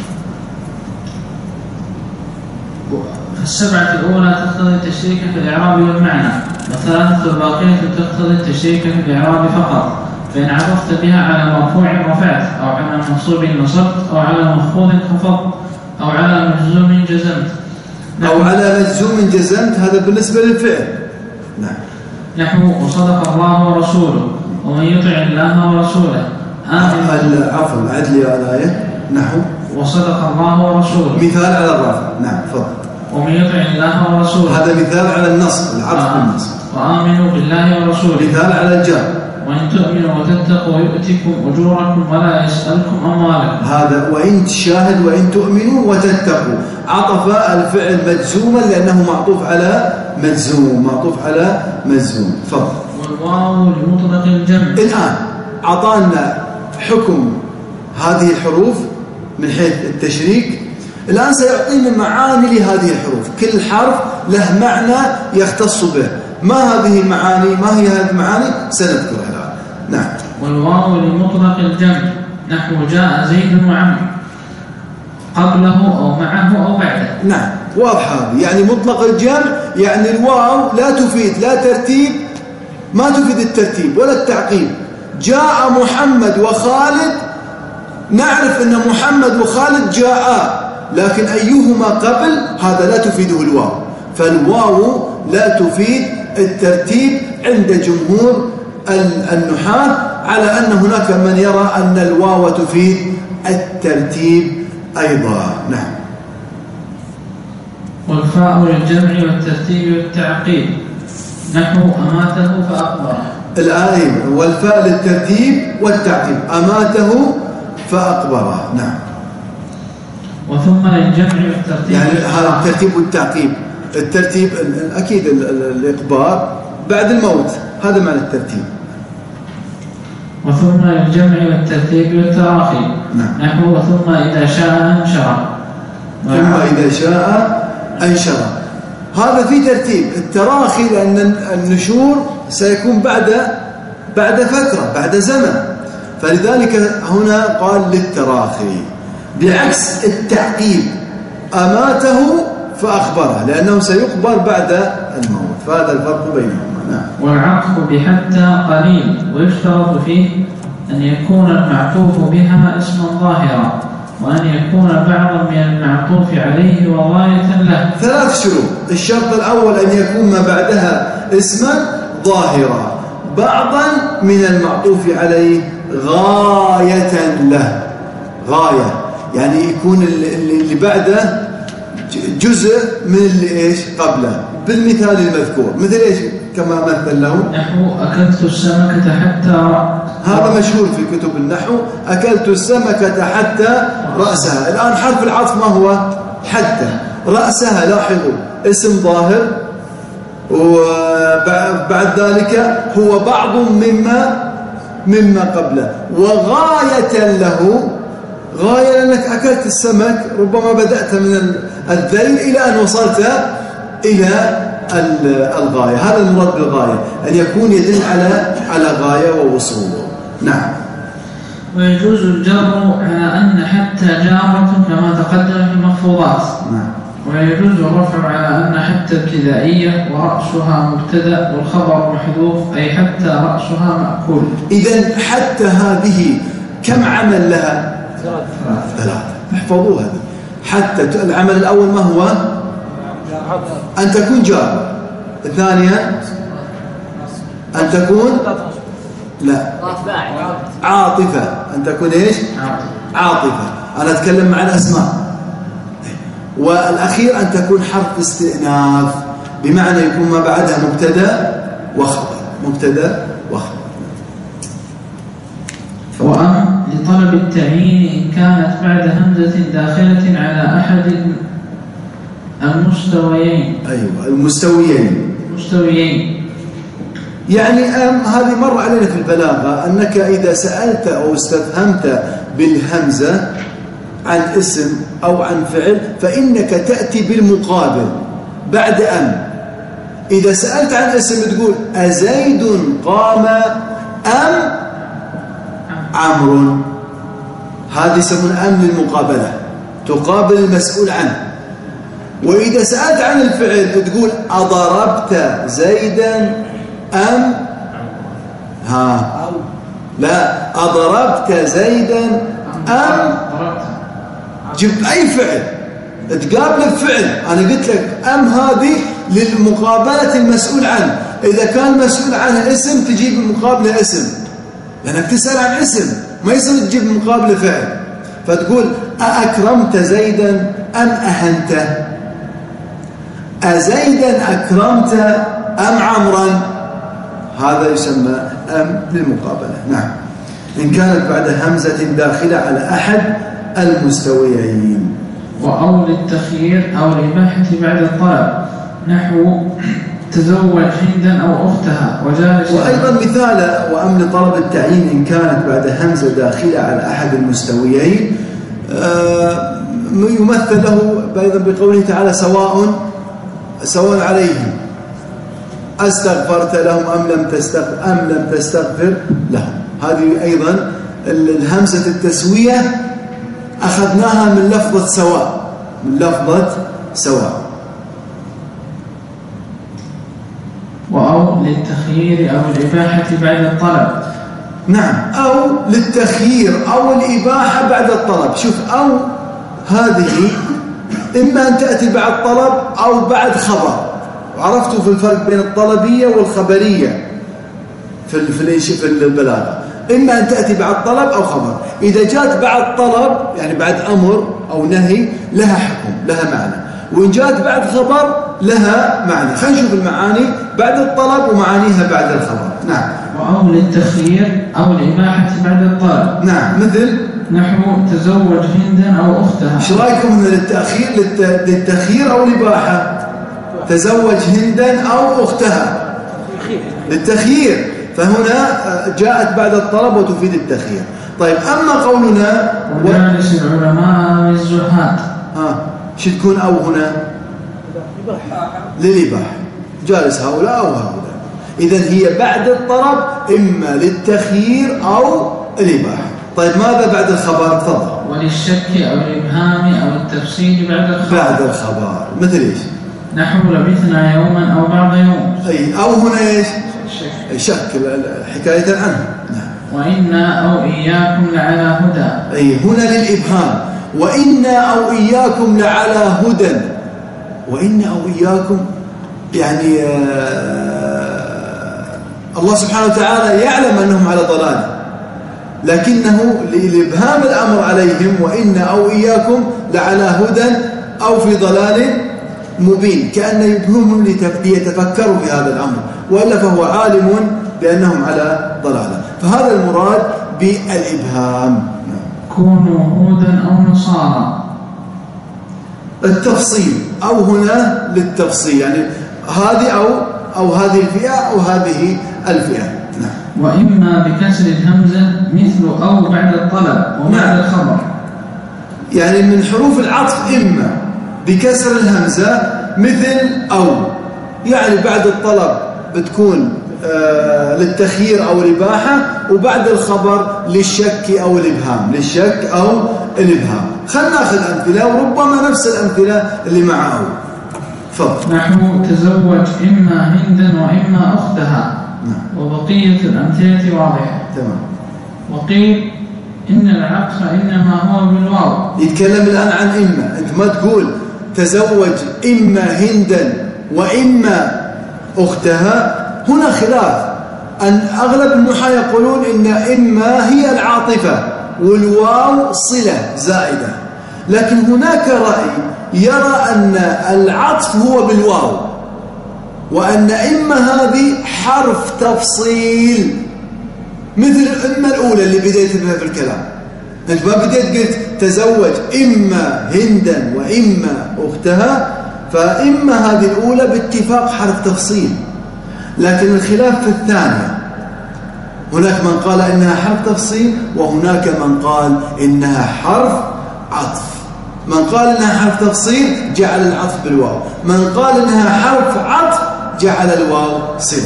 السبعة الأولى تقتضي التشريك في الإعراب والمعنى، والثلاثة الباقية تقتضي التشريك في الإعراب فقط. فإن عرفت بها على مرفوع رفعت، أو على منصوب نصبت، أو على مخفوض خفضت، أو على مجزوم جزمت. أو على مجزوم جزمت، هذا بالنسبة للفعل. نعم. نحو وصدق الله ورسوله ومن يطع الله ورسوله عفوا أعد لي الآية. نحو وصدق الله ورسوله مثال على الرفع. نعم تفضل. ومن يطع الله ورسوله هذا مثال على النصب، العطف بالنصب. وآمنوا بالله ورسوله مثال على الجار. وإن تؤمنوا وتتقوا يؤتكم أجوركم ولا يسألكم أموالكم. هذا وإن تشاهد وإن تؤمنوا وتتقوا، عطف الفعل مجزوما لأنه معطوف على مجزوم، معطوف على مجزوم. تفضل. والواو لمطلق الجمع. الآن أعطانا حكم هذه الحروف من حيث التشريك، الآن سيعطينا معاني لهذه الحروف، كل حرف له معنى يختص به. ما هذه المعاني؟ ما هي هذه المعاني؟ سنذكرها الآن. نعم. والواو لمطلق الجمع نحو جاء زيد وعمرو قبله أو معه أو بعده. نعم واضحة. يعني مطلق الجمع يعني الواو لا تفيد لا ترتيب، ما تفيد الترتيب ولا التعقيب. جاء محمد وخالد، نعرف أن محمد وخالد جاء، لكن أيهما قبل هذا لا تفيده الواو. فالواو لا تفيد الترتيب عند جمهور النحاة، على أن هناك من يرى أن الواو تفيد الترتيب أيضا. نعم. والفاء للجمع والترتيب والتعقيب نحو أماته فأقبره. الآية والفاء للترتيب والتعقيب، أماته فأقبره. نعم. وثم للجمع والترتيب، يعني هذا الترتيب والتعقيب. الترتيب أكيد الإقبار بعد الموت، هذا معنى الترتيب. وثم للجمع والترتيب والتراخي. نعم. نحو ثم إذا شاء أنشر. ثم إذا شاء أنشر، هذا في ترتيب. التراخي لأن النشور سيكون بعد فترة، بعد زمن، فلذلك هنا قال للتراخي، بعكس التعقيب أماته فأخبره لأنه سيخبر بعد الموت، فهذا الفرق بينهما. نعم. والعطف بحتى قليل، ويشترط فيه أن يكون المعطوف بها اسما ظاهرا، وأن يكون بعضا من المعطوف عليه وغاية له. 3 شروط. الشرط الأول أن يكون ما بعدها اسما ظاهرا، بعضا من المعطوف عليه، غاية له. غاية يعني يكون اللي بعده جزء من اللي إيش قبله، بالمثال المذكور. مثل إيش كما مثل له؟ نحو أكلت السمكة حتى، هذا مشهور في كتب النحو، أكلت السمكة حتى رأسها. الآن حرف العطف ما هو؟ حتى. رأسها لاحظوا اسم ظاهر، وبعد ذلك هو بعض مما قبله، وغاية له. غاية لأنك أكلت السمك، ربما بدأت من الذيل إلى أن وصلت إلى الغاية. هذا المراد بالغاية، أن يكون يدل على غاية ووصول. نعم. ويجوز الجر على أن حتى جارة كما تقدم في المخفوضات. نعم. ويجوز الرفع على أن حتى ابتدائية ورأسها مبتدأ والخبر محذوف، أي حتى رأسها مأكول. إذن حتى هذه كم عمل لها؟ 3. احفظوا هذا. حتى العمل الأول ما هو؟ أن تكون جار. الثانية أن تكون عاطفة. أن تكون إيش؟ عاطفة. أنا أتكلم عن أسماء. والأخير أن تكون حرف استئناف، بمعنى يكون ما بعدها مبتدأ وخبر. مبتدأ وخبر. وأن لطلب التعيين إن كانت بعد همزة داخلة على أحد المستويين. أيوة المستويين. يعني هذه مر علينا في البلاغة، أنك إذا سألت أو استفهمت بالهمزة عن اسم أو عن فعل فإنك تأتي بالمقابل بعد أم. إذا سألت عن اسم تقول أزيد قام أم عمرو، هذه يسمون أم للمقابلة، تقابل المسؤول عنه. وإذا سألت عن الفعل تقول أضربت زيدا أم لا أضربت زيدا أم جبت أي فعل تقابل بفعل. أنا قلت لك أم هذه للمقابلة المسؤول عنه، إذا كان مسؤول عنه اسم تجيب المقابلة اسم، لأنك تسأل عن اسم، ما يصير تجيب المقابلة فعل. فتقول أأكرمت زيدا أم أهنته؟ أزيدا أكرمت أم عمرا؟ هذا يسمى أم للمقابلة. نعم، إن كانت بعد همزة داخلة على أحد المستويين. وأو للتخيير أو الإباحة بعد الطلب، نحو تزوج هندا أو أختها وجالس. وأيضا مثال وأم لطلب التعيين إن كانت بعد همزة داخلة على أحد المستويين، يمثل له أيضا بقوله تعالى سواء عليهم أستغفرت لهم أم لم تستغفر لهم. هذه أيضا الهمزة التسوية أخذناها من لفظة سواء. وأو للتخيير أو الإباحة بعد الطلب. نعم، أو للتخيير أو الإباحة بعد الطلب. شوف، أو هذه إما أن تأتي بعد طلب أو بعد خبر. وعرفتوا في الفرق بين الطلبية والخبرية في البلاغة، إما أن تأتي بعد طلب أو خبر. إذا جاءت بعد طلب يعني بعد أمر أو نهي لها حكم، لها معنى. وإن جاءت بعد خبر لها معنى. خلينا نشوف المعاني بعد الطلب ومعانيها بعد الخبر. نعم. وأو للتخيير أو الإباحة بعد الطلب. نعم، مثل نحو تزوج هندا أو أختها. ايش رايكم من للتخيير أو الإباحة؟ تزوج هندا أو أختها للتخيير، فهنا جاءت بعد الطلب وتفيد التخيير. طيب، أما قولنا وجالس العلماء والزهاد، شو تكون أو هنا؟ للإباحة، جالس هؤلاء أو هؤلاء. إذن هي بعد الطلب إما للتخيير أو الإباحة. طيب، ماذا بعد الخبر؟ تفضل. وللشك أو الإبهام أو التفصيل بعد الخبر. مثل إيش؟ نحو لبثنا يوما أو بعض يوم. أي، أو هنا إيش؟ شك حكاية عنه. وإنا أو إياكم لعلى هدى. أي، هنا للإبهام. وإنا أو إياكم لعلى هدى. وإنا أو إياكم يعني الله سبحانه وتعالى يعلم أنهم على ضلال، لكنه لإبهام الأمر عليهم وإنا أو إياكم لعلى هدى أو في ضلال مبين، كأن يبهمهم ليتفكروا في هذا الأمر، وإلا فهو عالم بأنهم على ضلالة. فهذا المراد بالإبهام. كونوا هودا أو نصارى. التفصيل، أو هنا للتفصيل، يعني هذه أو هذه الفئة أو هذه الفئة. نعم. وإما بكسر الهمزة مثل أو بعد الطلب وبعد الخبر. يعني من حروف العطف إما بكسر الهمزة مثل أو، يعني بعد الطلب بتكون للتخيير أو الإباحة، وبعد الخبر للشك أو الإبهام. خلنا ناخذ أمثلة وربما نفس الأمثلة اللي معه. تفضل. نحو تزوج إما هندا وإما أختها. وبقية الأمثلة واضحة. تمام. وقيل إن العطف إنما هو بالواو. يتكلم الآن عن إما. أنت ما تقول تزوج إما هندا وإما أختها. هنا خلاف، أن أغلب النحاة يقولون إن إما هي العاطفة والواو صلة زائدة، لكن هناك رأي يرى أن العطف هو بالواو، وأن إما هذه حرف تفصيل، مثل إما الأولى اللي بديت بها في الكلام. أنت ما بديت قلت تزوج إما هندا وإما أختها، فإما هذه الأولى باتفاق حرف تفصيل، لكن الخلاف في الثانية. هناك من قال إنها حرف تفصيل، وهناك من قال إنها حرف عطف. من قال إنها حرف تفصيل جعل العطف بالواو، من قال إنها حرف عطف جعل الواو صلة.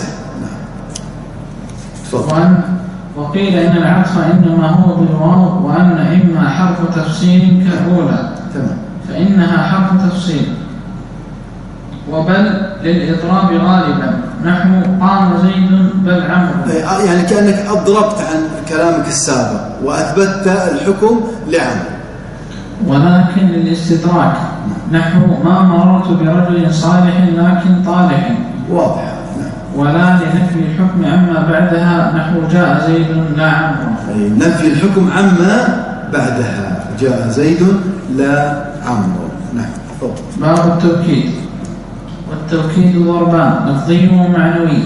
وقيل إن العطف إنما هو بالواو، وأن إما حرف تفصيل كالأولى. تمام. فإنها حرف تفصيل. وبل للإضراب غالبا، نحو قام زيد بل عمرو. يعني كأنك أضربت عن كلامك السابق وأثبتت الحكم لعمرو. ولكن للاستدراك، نحو ما مررت برجل صالح لكن طالح. واضح. ولا لنفي الحكم عما بعدها نحو جاء زيد لا عمرو. نفي الحكم عما بعدها جاء زيد لا عمرو. نعم. باب التوكيد. والتوكيد ضربان لفظي ومعنوي.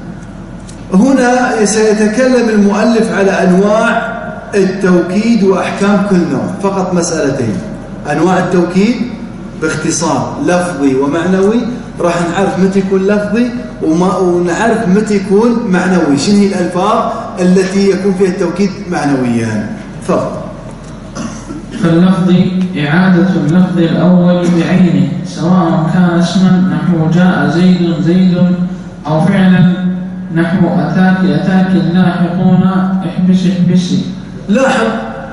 هنا سيتكلم المؤلف على أنواع التوكيد وأحكام كل نوع، فقط مسألتين. أنواع التوكيد باختصار لفظي ومعنوي، راح نعرف متى يكون لفظي ونعرف متى يكون معنوي، شنو هي الألفاظ التي يكون فيها التوكيد معنويا. تفضل. فاللفظ إعادة اللفظ الأول بعينه سواء كان اسما نحو جاء زيد زيد، أو فعلا نحو أتاك اللاحقون احبس احبسي. لاحظ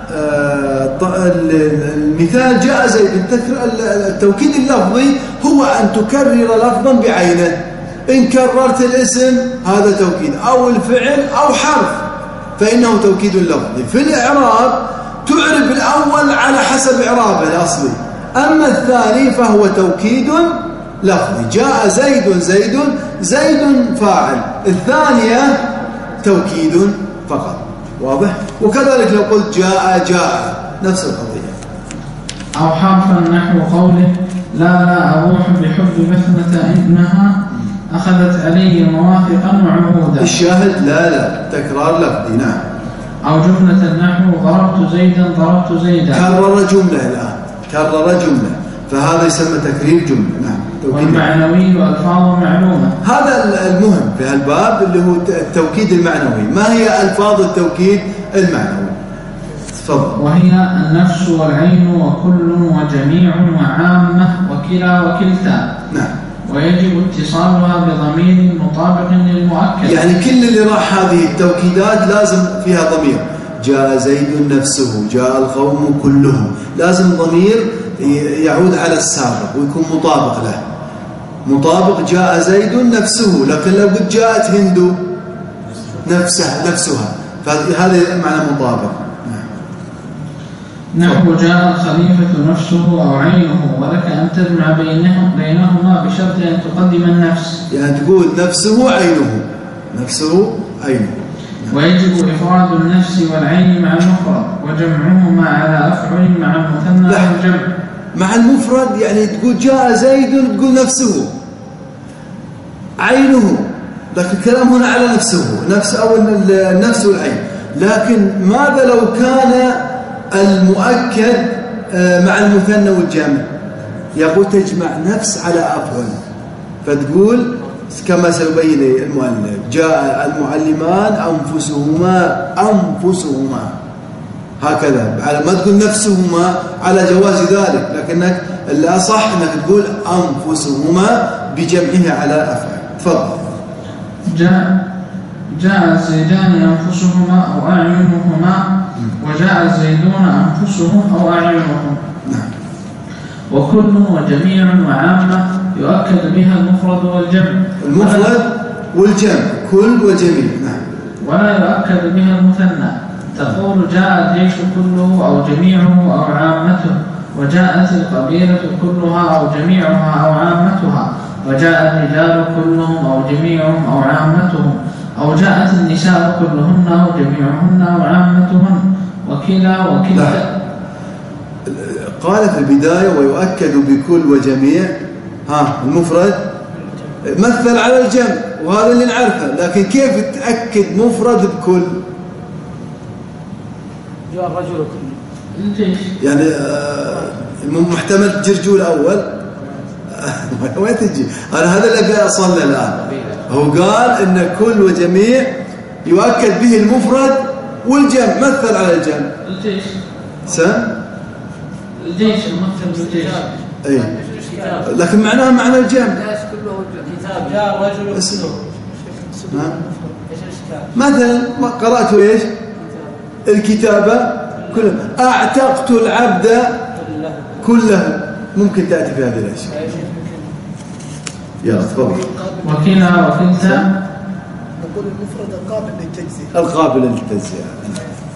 المثال جاء زيد، التوكيد اللفظي هو أن تكرر لفظا بعينه. إن كررت الاسم هذا توكيد، أو الفعل أو حرف فإنه توكيد لفظي. في الإعراب تعرب الأول على حسب إعرابه الأصلي، أما الثاني فهو توكيد لفظي. جاء زيد زيد، زيد فاعل، الثانية توكيد فقط. واضح؟ وكذلك لو قلت جاء نفس القضية. أو حرفا نحو قوله لا أبوح بحب مثنة إنها أخذت علي موافقا وعهودا. الشاهد لا تكرار لفظي. نعم. أو جملة نحو ضربت زيدا. كرر جملة الآن، كرر جملة، فهذا يسمى تكرير جملة. نعم. والمعنوي ألفاظ معلومة. هذا المهم في هالباب اللي هو التوكيد المعنوي. ما هي ألفاظ التوكيد المعنوي؟ تفضل. وهي النفس والعين وكل وجميع وعامة وكلا وكلتا. نعم. ويجب اتصالها بضمير مطابق للمؤكد. يعني كل اللي راح هذه التوكيدات لازم فيها ضمير. جاء زيد نفسه، جاء القوم كلهم، لازم ضمير يعود على السابق ويكون مطابق له. مطابق جاء زيد نفسه، لكن لو قلت جاءت هند نفسها فهذا معنى مطابق. نحو جاء الخليفة نفسه أو عينه، ولك أن تجمع بينهما بشرط أن تقدم النفس. يعني تقول نفسه عينه، نفسه عينه. ويجب إفراد النفس والعين مع المفرد، وجمعهما على أفعل مع المثنى والجمع. مع المفرد يعني تقول جاء زيد تقول نفسه عينه، لكن الكلام هنا على نفسه، نفس أو النفس والعين. لكن ماذا لو كان المؤكد مع المثنى والجمع؟ يقول تجمع نفس على أفعل، فتقول كما سيبين المؤلف جاء المعلمان أنفسهما هكذا، على ما تقول نفسهما على جواز ذلك، لكنك الأصح أنك تقول أنفسهما بجمعها على أفعل. تفضل. جاء الزيدان أنفسهما أو أعينهما، وجاء الزيدون أنفسهم أو أعينهم. نعم. وكل وجميع وعامة يؤكد بها المفرد والجمع. المفرد والجمع كل وجميع. نعم. ولا يؤكد بها المثنى، تقول جاء الجيش كله أو جميعه أو عامته، وجاءت القبيلة كلها أو جميعها أو عامتها، وجاء الرجال كلهم أو جميعهم أو عامتهم، أو جاءت النساء كلهن أو جميعهن أو عامتهن، وكلا وكلتا. قال في البداية ويؤكد بكل وجميع. المفرد مثل على الجمع وهذا اللي نعرفه، لكن كيف تأكد مفرد بكل؟ جاء الرجل كله يعني محتمل جرجول أول وين تجي؟ أنا هذا اللي قاعد أصلنا الآن. هو قال إن كل وجميع يؤكد به المفرد والجمع، مثل على الجمع. الجيش الجيش مثل بالجيش. أي لكن معناها معنى الجمع. جاء الرجل كله. مثلا قرأت إيش؟ الكتابة كله. أعتقت العبد كله، ممكن تأتي في هذه الأشياء. يلا تفضل. وكلا وكلتا. نقول المفرد القابل للتجزئة.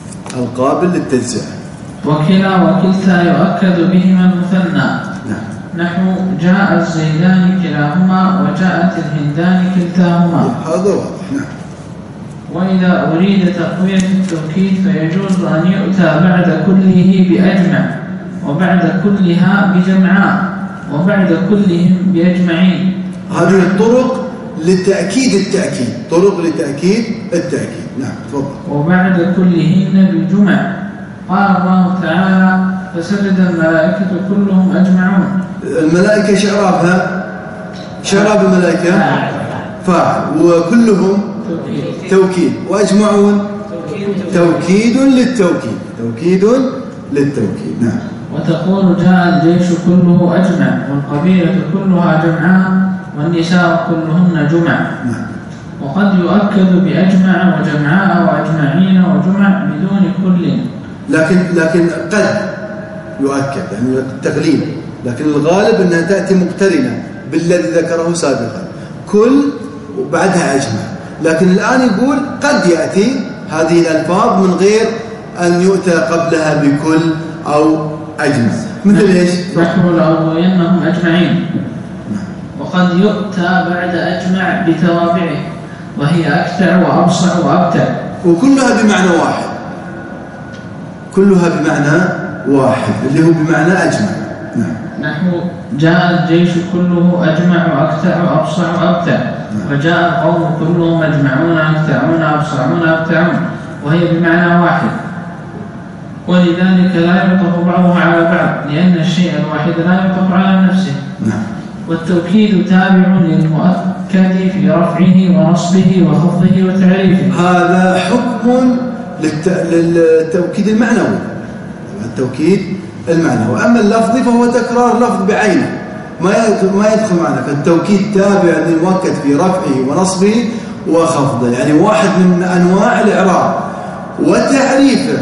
القابل للتجزئة. وكلا وكلتا يؤكد بهما المثنى. نعم. نحو جاء الزيدان كلاهما وجاءت الهندان كلتاهما. هذا واضح. نعم. وإذا أريد تقوية التوكيد فيجوز أن يؤتى بعد كله بأجمع وبعد كلها بجمعاء وبعد كلهم بأجمعين. هذه الطرق لتأكيد التأكيد، طرق لتأكيد التأكيد. نعم تفضل. وبعد كلهن بالجمع. قال الله تعالى فسجد الملائكة كلهم أجمعون. الملائكة شعرابها شعراب الملائكة فاعل وكلهم توكيد وأجمعون توكيد للتوكيد، توكيد للتوكيد. نعم. وتقول جاء الجيش كله أجمع والقبيلة كلها جمعاء والنساء كلهن جمع. نعم. وقد يؤكد بأجمع وجمعاء وأجمعين وجمع بدون كل. لكن قد يؤكد يعني التغليب، لكن الغالب أنها تأتي مقترنة بالذي ذكره سابقا كل وبعدها أجمع. لكن الآن يقول قد يأتي هذه الألفاظ من غير أن يؤتى قبلها بكل أو أجمع. مثل إيش؟ نحو لأغوينهم أجمعين. وقد يؤتى بعد أجمع بتوابعه وهي أكتع وأبصع وأبتع، وكلها بمعنى واحد، كلها بمعنى واحد اللي هو بمعنى أجمع. نعم. نحو جاء الجيش كله أجمع وأكتع وأبصع وأبتع. وجاء القوم كلهم أجمعون أكتعون أبصعون أبتعون، وهي بمعنى واحد. ولذلك لا يعطف بعضه على بعض لأن الشيء الواحد لا يعطف على نفسه. نعم. والتوكيد تابع للمؤكد في رفعه ونصبه وخفضه وتعريفه. هذا حكم للتوكيد المعنوي، التوكيد المعنوي. أما اللفظي فهو تكرار لفظ بعينه ما يدخل معنا. فالتوكيد تابع للمؤكد في رفعه ونصبه وخفضه، يعني واحد من أنواع الإعراب. وتعريفه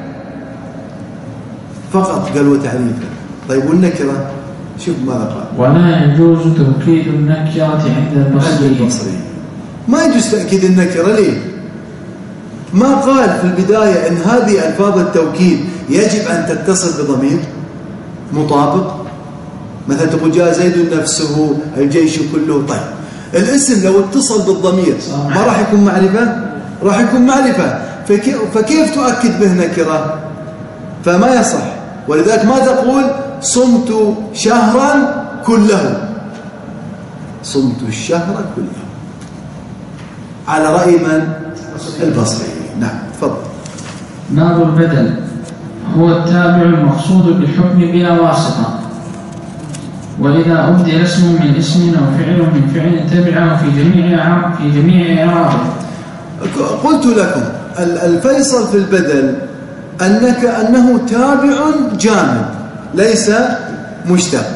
فقط قال وتعريفه. طيب والنكرة شوف ماذا قال. ولا يجوز توكيد النكرة عند البصري. ما يجوز تأكيد النكرة. ليه؟ ما قال في البداية أن هذه ألفاظ التوكيد يجب أن تتصل بضمير مطابق؟ مثلا تقول جاء زيد نفسه الجيش كله. طيب الاسم لو اتصل بالضمير ما راح يكون معرفة؟ راح يكون معرفة. فكيف تؤكد به نكرة؟ فما يصح. ولذلك ما تقول صمت شهرا كله، صمت الشهر كله على رأي من؟ البصري. نعم تفضل. باب البدل هو التابع المقصود بالحكم بلا واسطة. وإذا أبدل اسم من اسم أو فعل من فعل تبعه في جميع إعرابه. قلت لكم الفيصل في البدل أنه تابع جامد ليس مشتق.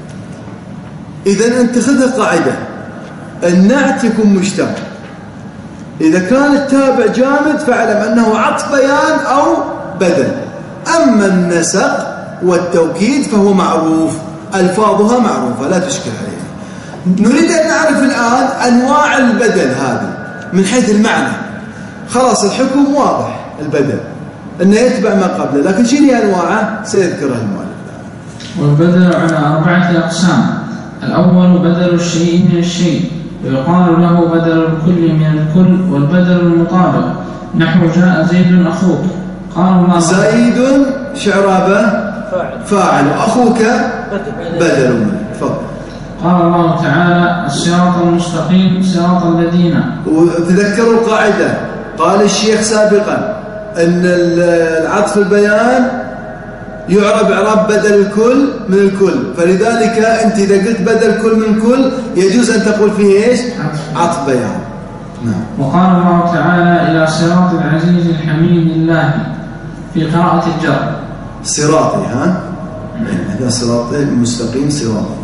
إذن أنت خذ القاعدة النعت يكون مشتق. إذا كان التابع جامد فاعلم أنه عطف بيان أو بدل. أما النسق والتوكيد فهو معروف، ألفاظها معروفة لا تشكل عليها. نريد أن نعرف الآن أنواع البدل هذه من حيث المعنى. خلاص الحكم واضح، البدل أنه يتبع ما قبله، لكن شنو أنواعه سيذكرها المؤلف. والبدل على 4 أقسام. الأول بدل الشيء من الشيء ويقال له بدل الكل من الكل والبدل المطابق. نحو جاء زيد أخوك. قال الله زيد شعرابه فاعل وأخوك بدل منه. تفضل. قال الله تعالى الصراط المستقيم صراط الذين. وتذكروا القاعدة قال الشيخ سابقا أن العطف البيان يعرب إعراب بدل الكل من الكل. فلذلك أنت إذا قلت بدل كل من كل يجوز أن تقول فيه إيش؟ عطف بيان. نعم. وقال الله تعالى إلى صراط العزيز الحميد الله في قراءة الجر. صراطي هذا صراط المستقيم صراطي.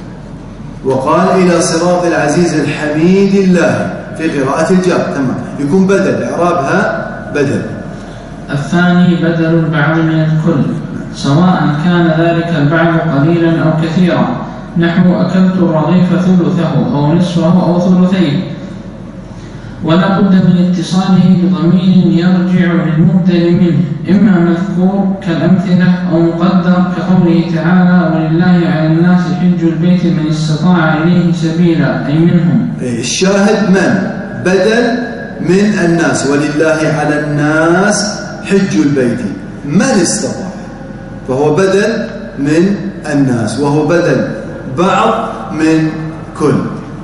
وقال إلى صراط العزيز الحميد الله في قراءة الجر. تمام. يكون بدل إعرابها بدل. الثاني بدل البعض من الكل سواء كان ذلك البعض قليلا أو كثيرا. نحو أكلت الرغيف ثلثه أو نصفه أو ثلثيه. ولا بد من اتصاله بضمير يرجع للمبدل منه، إما مذكور كالأمثلة أو مقدر كقوله تعالى ولله على الناس حج البيت من استطاع إليه سبيلا، أي منهم. الشاهد من بدل من الناس، ولله على الناس حج البيت من استطاع، فهو بدل من الناس، وهو بدل بعض من كل،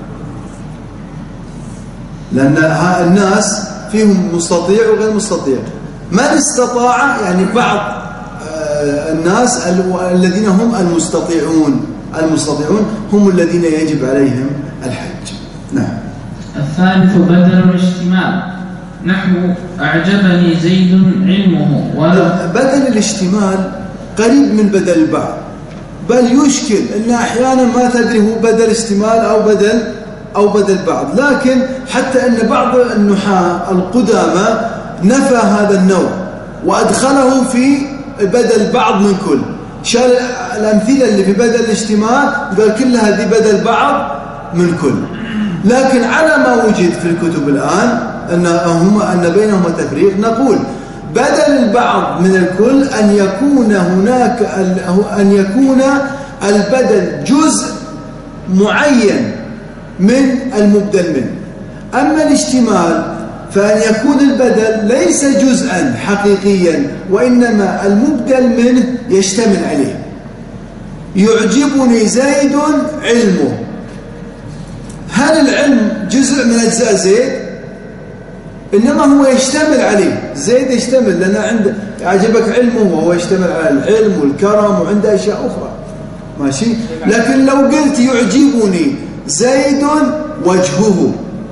لأن الناس فيهم مستطيع وغير مستطيع. من استطاع يعني بعض الناس الذين هم المستطيعون هم الذين يجب عليهم الحج. نعم. الثالث بدل الاشتمال، نحو أعجبني زيد علمه. بدل الاشتمال قريب من بدل البعض، بل يشكل أن أحيانا ما تدري هو بدل اشتمال أو بدل بعض، لكن حتى أن بعض النحاة القدامى نفى هذا النوع وأدخله في بدل بعض من كل، شال الأمثلة اللي في بدل الاشتمال قال كلها هذه بدل بعض من كل. لكن على ما وجد في الكتب الآن أن بينهما تفريق، نقول بدل البعض من الكل أن يكون البدل جزء معين من المبدل منه. أما الاشتمال فأن يكون البدل ليس جزءا حقيقيا، وإنما المبدل منه يشتمل عليه. يعجبني زيد علمه، هل العلم جزء من أجزاء زيد؟ إنما هو يشتمل عليه، زيد يشتمل، لأن عنده يعجبك علمه وهو يشتمل على العلم والكرم وعنده أشياء أخرى، ماشي. لكن لو قلت يعجبني زيد وجهه،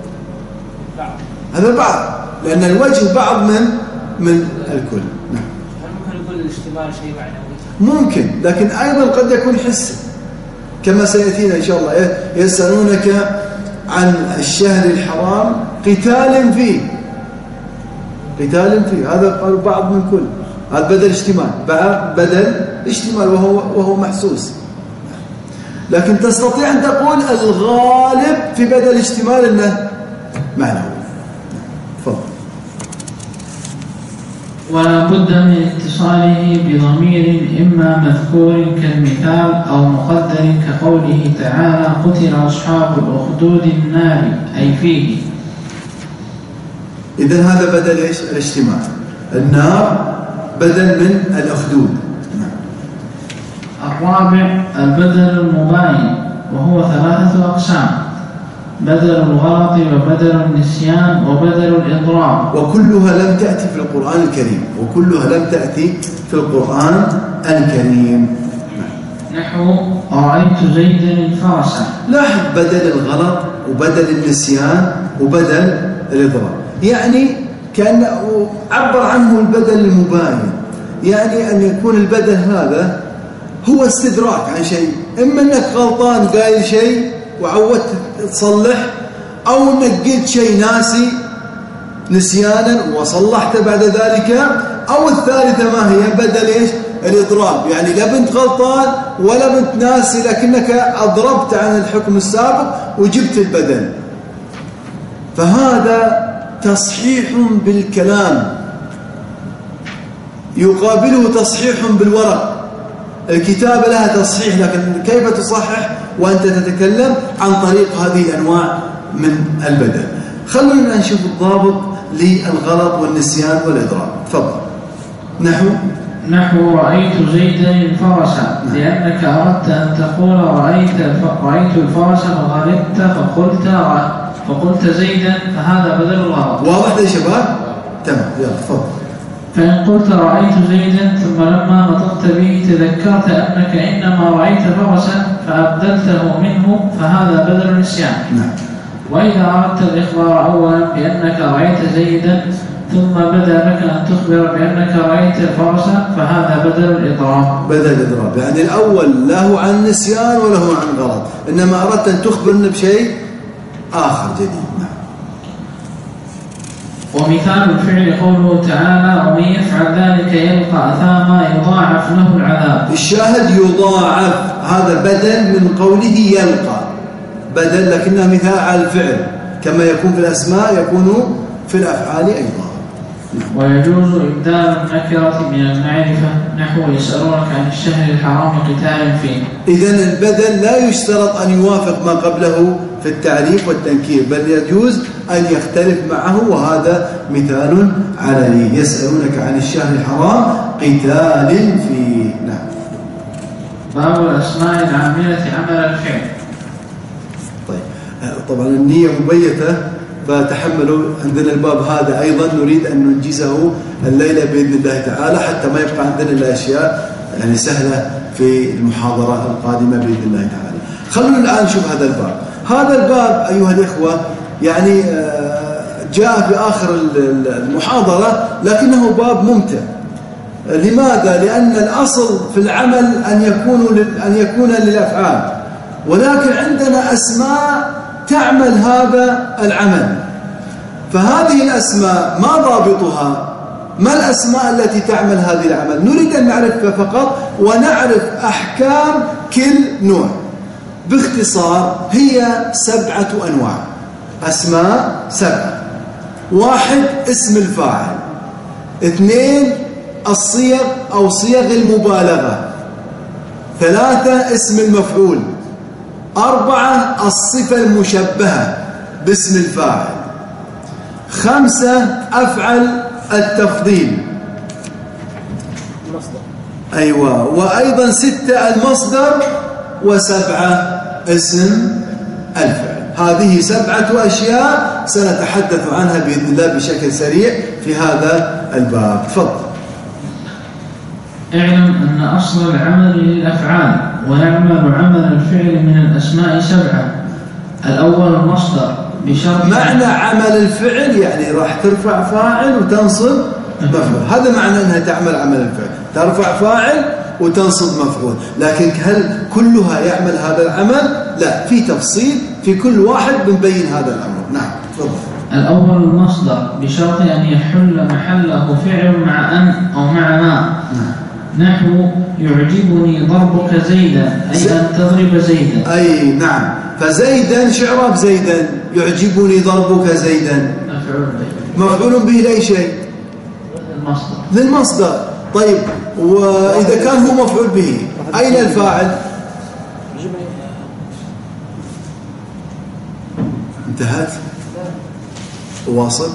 هذا بعض، لأن الوجه بعض من الكل. نعم. هل ممكن يكون الاشتمال شيء معنوي؟ ممكن، لكن أيضا قد يكون حسي، كما سيأتينا إن شاء الله. يسألونك عن الشهر الحرام قتال فيه، هذا قال بعض من كل، هذا بدل اشتمال، بدل اشتمال وهو محسوس. لكن تستطيع أن تقول الغالب في بدل الاشتمال أنه معنوي. تفضل. ولا بد من اتصاله بضمير إما مذكور كالمثال أو مقدر كقوله تعالى قتل أصحاب الأخدود النار، أي فيه. إذن هذا بدل إيش؟ الاشتمال. النار بدل من الأخدود. الرابع البدل المباين، وهو 3 أقسام: بدل الغلط وبدل النسيان وبدل الإضراب، وكلها لم تأتي في القرآن الكريم. نحو رأيت زيدا الفرس. لاحظ بدل الغلط وبدل النسيان وبدل الإضراب، يعني كأنه عبر عنه البدل المباين، يعني أن يكون البدل هذا هو استدراك عن شيء، إما أنك غلطان قايل شيء وعودت تصلح، أو أنك قلت شيء ناسي نسيانا وصلحت بعد ذلك، أو الثالثة ما هي بدل إيش؟ الإضراب، يعني لا بنت غلطان ولا بنت ناسي لكنك أضربت عن الحكم السابق وجبت البدل. فهذا تصحيح بالكلام يقابله تصحيح بالورق. الكتابة لها تصحيح، لكن كيف تصحح وأنت تتكلم عن طريق هذه الأنواع من البدل؟ خلونا نشوف الضابط للغلط والنسيان والإضراب. تفضل. نحو رأيت زيدا الفرس، لأنك أردت أن تقول رأيت الفرس وغلطت فقلت زيدا، فهذا بدل الغلط. واضح يا شباب؟ تمام، يلا تفضل. فإن قلت رأيت زيدا ثم لما نطقت به تذكرت أنك إنما رأيت فرسا فأبدلته منه، فهذا بدل النسيان. نعم. وإذا أردت الإخبار أولا بأنك رأيت زيدا ثم بدا لك أن تخبر بأنك رأيت فرسا، فهذا بدل الإضراب. يعني الأول لا هو عن نسيان ولا هو عن غلط، إنما أردت أن تخبرنا بشيء آخر جديد. نعم. ومثال الفعل قوله تعالى ومن يفعل ذلك يلقى أثاما يضاعف له العذاب. الشاهد يضاعف، هذا بدل من قوله يلقى، بدل لكنها مثال على الفعل كما يكون في الأسماء يكون في الأفعال أيضا. ويجوز إبدال النكرة من المعرفة نحو يسألونك عن الشهر الحرام قتال فيه. إذن البدل لا يشترط أن يوافق ما قبله في التعريف والتنكير، بل يجوز أن يختلف معه، وهذا مثال عليه. يسألونك عن الشهر الحرام قتال فيه. نعم. باب الأسماء العاملة عمل الفعل. طيب طبعا النية مبيتة، فتحملوا عندنا الباب هذا أيضا نريد أن ننجزه الليلة بإذن الله تعالى، حتى ما يبقى عندنا الأشياء يعني سهلة في المحاضرة القادمة بإذن الله تعالى. خلونا الآن نشوف هذا الباب. هذا الباب أيها الإخوة يعني جاء في آخر المحاضرة، لكنه باب ممتع. لماذا؟ لأن الأصل في العمل أن يكون للأفعال، ولكن عندنا أسماء تعمل هذا العمل. فهذه الأسماء ما ضابطها؟ ما الأسماء التي تعمل هذه العمل؟ نريد أن نعرفها فقط، ونعرف أحكام كل نوع. باختصار هي 7 أنواع، أسماء 7. 1 اسم الفاعل، 2 الصيغ أو صيغ المبالغة، 3 اسم المفعول، 4 الصفة المشبهة باسم الفاعل، 5 أفعل التفضيل، أيوة، وأيضا 6 المصدر، و7 اسم الفعل. هذه 7 أشياء سنتحدث عنها بإذن الله بشكل سريع في هذا الباب. تفضل. اعلم أن أصل العمل للأفعال، ويعمل عمل الفعل من الأسماء 7. الأول المصدر بشرط. معنى عمل الفعل يعني راح ترفع فاعل وتنصب مفعول، هذا معنى أنها تعمل عمل الفعل، ترفع فاعل وتنصب مفعول. لكن هل كلها يعمل هذا العمل؟ لا، في تفصيل في كل واحد بنبين هذا الأمر. نعم تفضل. الأول المصدر بشرط أن يحل محله فعل مع أن أو مع ما. نحو يعجبني ضربك زيدا، أي أن تضرب زيدا. أي نعم. فزيدا شعراب زيدا، يعجبني ضربك زيدا، مفعول به لأي شيء؟ المصدر. للمصدر. طيب وإذا كان هو مفعول به أين الفاعل؟ انتهت؟ واصل.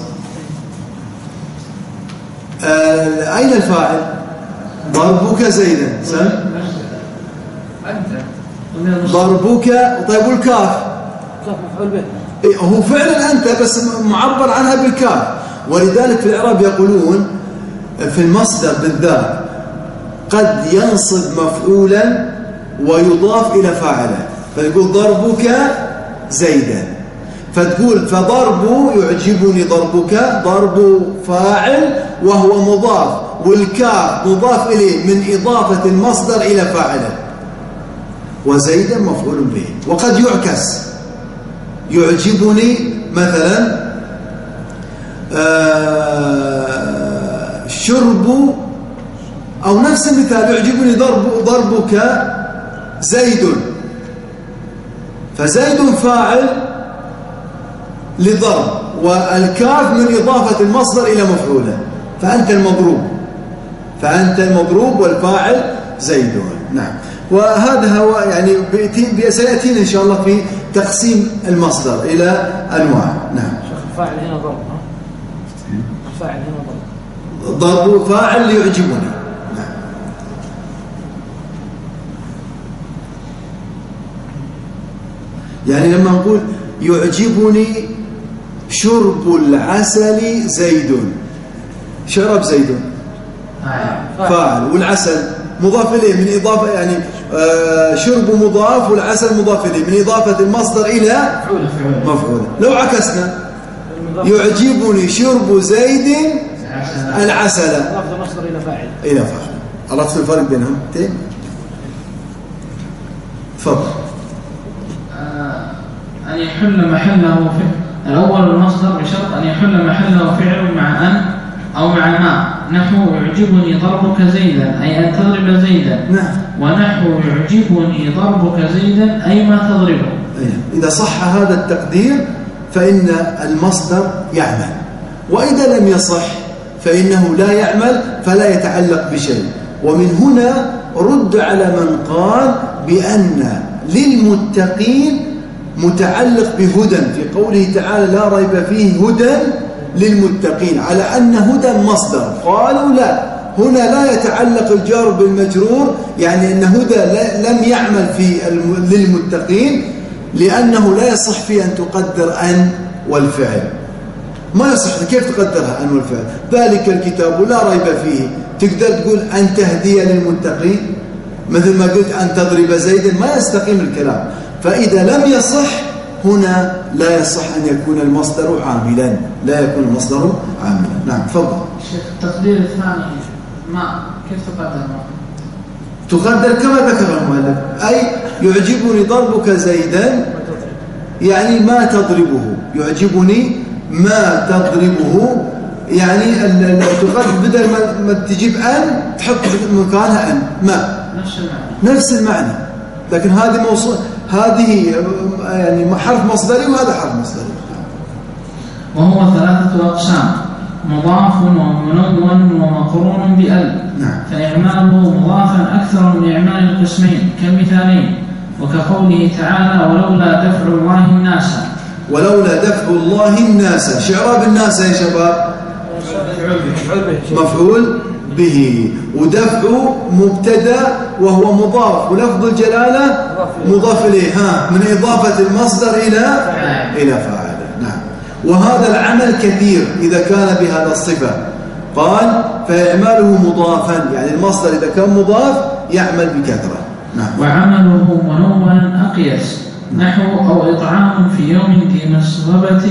أين الفاعل؟ ضربك زيدا. ضربك. طيب والكاف؟ كاف مفعول به. هو فعلا أنت بس معبر عنها بالكاف، ولذلك في الإعراب يقولون في المصدر بالذات قد ينصب مفعولا ويضاف إلى فاعله، فيقول ضربك زيدا، فتقول فضرب يعجبني ضربك، ضرب فاعل وهو مضاف، والكاف مضاف إليه من إضافة المصدر إلى فاعله، وزيدا مفعول به. وقد يعكس، يعجبني مثلا شرب، أو نفس المثال يعجبني ضربك زيد، فزيد فاعل لضرب، والكاف من إضافة المصدر إلى مفعوله، فأنت المضروب والفاعل زيد. نعم. وهذا هو يعني سيأتينا إن شاء الله في تقسيم المصدر إلى أنواع. نعم. الفاعل هنا ضرب. الفاعل هنا ضرب فاعل يعجبني. نعم. يعني لما نقول يعجبني شرب العسل زيد، شرب زيد فاعل، والعسل مضاف إليه من إضافة، يعني شرب مضاف والعسل مضاف إليه من إضافة المصدر إلى مفعول. لو عكسنا يعجبني شرب زيد العسل، إضافة المصدر إلى فاعل. عرفت الفرق بينهم؟ تفضل. أن يحل محله فعل. الأول المصدر بشرط أن يحل محله فعل مع أن أو مع ما. نحو يعجبني ضربك زيدا، أي أن تضرب زيدا. نعم. ونحو يعجبني ضربك زيدا، أي ما تضربه. إذا صح هذا التقدير فإن المصدر يعمل، وإذا لم يصح فإنه لا يعمل فلا يتعلق بشيء. ومن هنا رد على من قال بأن للمتقين متعلق بهدى في قوله تعالى لا ريب فيه هدى للمتقين، على أن هدى مصدر. قالوا لا، هنا لا يتعلق الجار بالمجرور، يعني أن هدى لم يعمل في للمتقين، لأنه لا يصح فيه أن تقدر أن والفعل، ما يصح. كيف تقدرها أن والفعل؟ ذلك الكتاب لا ريب فيه، تقدر تقول أن تهدي للمتقين مثل ما قلت أن تضرب زيدا، ما يستقيم الكلام. فإذا لم يصح هنا لا يصح أن يكون المصدر عاملا، لا يكون المصدر عاملا. نعم تفضل. التقدير الثاني ما كيف تقدر؟ تقدر كما ذكر المؤلف، أي يعجبني ضربك زيدا، يعني ما تضربه، يعجبني ما تضربه، يعني تقدر بدل ما تجيب أن تحط مكانها أن، ما نفس المعنى. لكن هذه موصول، هذه يعني حرف مصدري وهذا حرف مصدري. وهو 3 أقسام: مضاف ومنون ومقرون بأل. نعم. فإعماله مضافا أكثر من إعمال القسمين كمثالين، وكقوله تعالى ولولا دفع الله الناس. ولولا دفع الله الناس، شعراب الناس يا شباب مفعول به، ودفع مبتدا وهو مضاف، ولفظ الجلاله مضاف اليه، من اضافه المصدر الى فاعله. نعم. وهذا العمل كثير اذا كان بهذا الصفه. قال فاعماله مضافا، يعني المصدر اذا كان مضاف يعمل بكثره. نعم. وعمله منونا اقيس، نحو او اطعام في يوم ذي مسغبه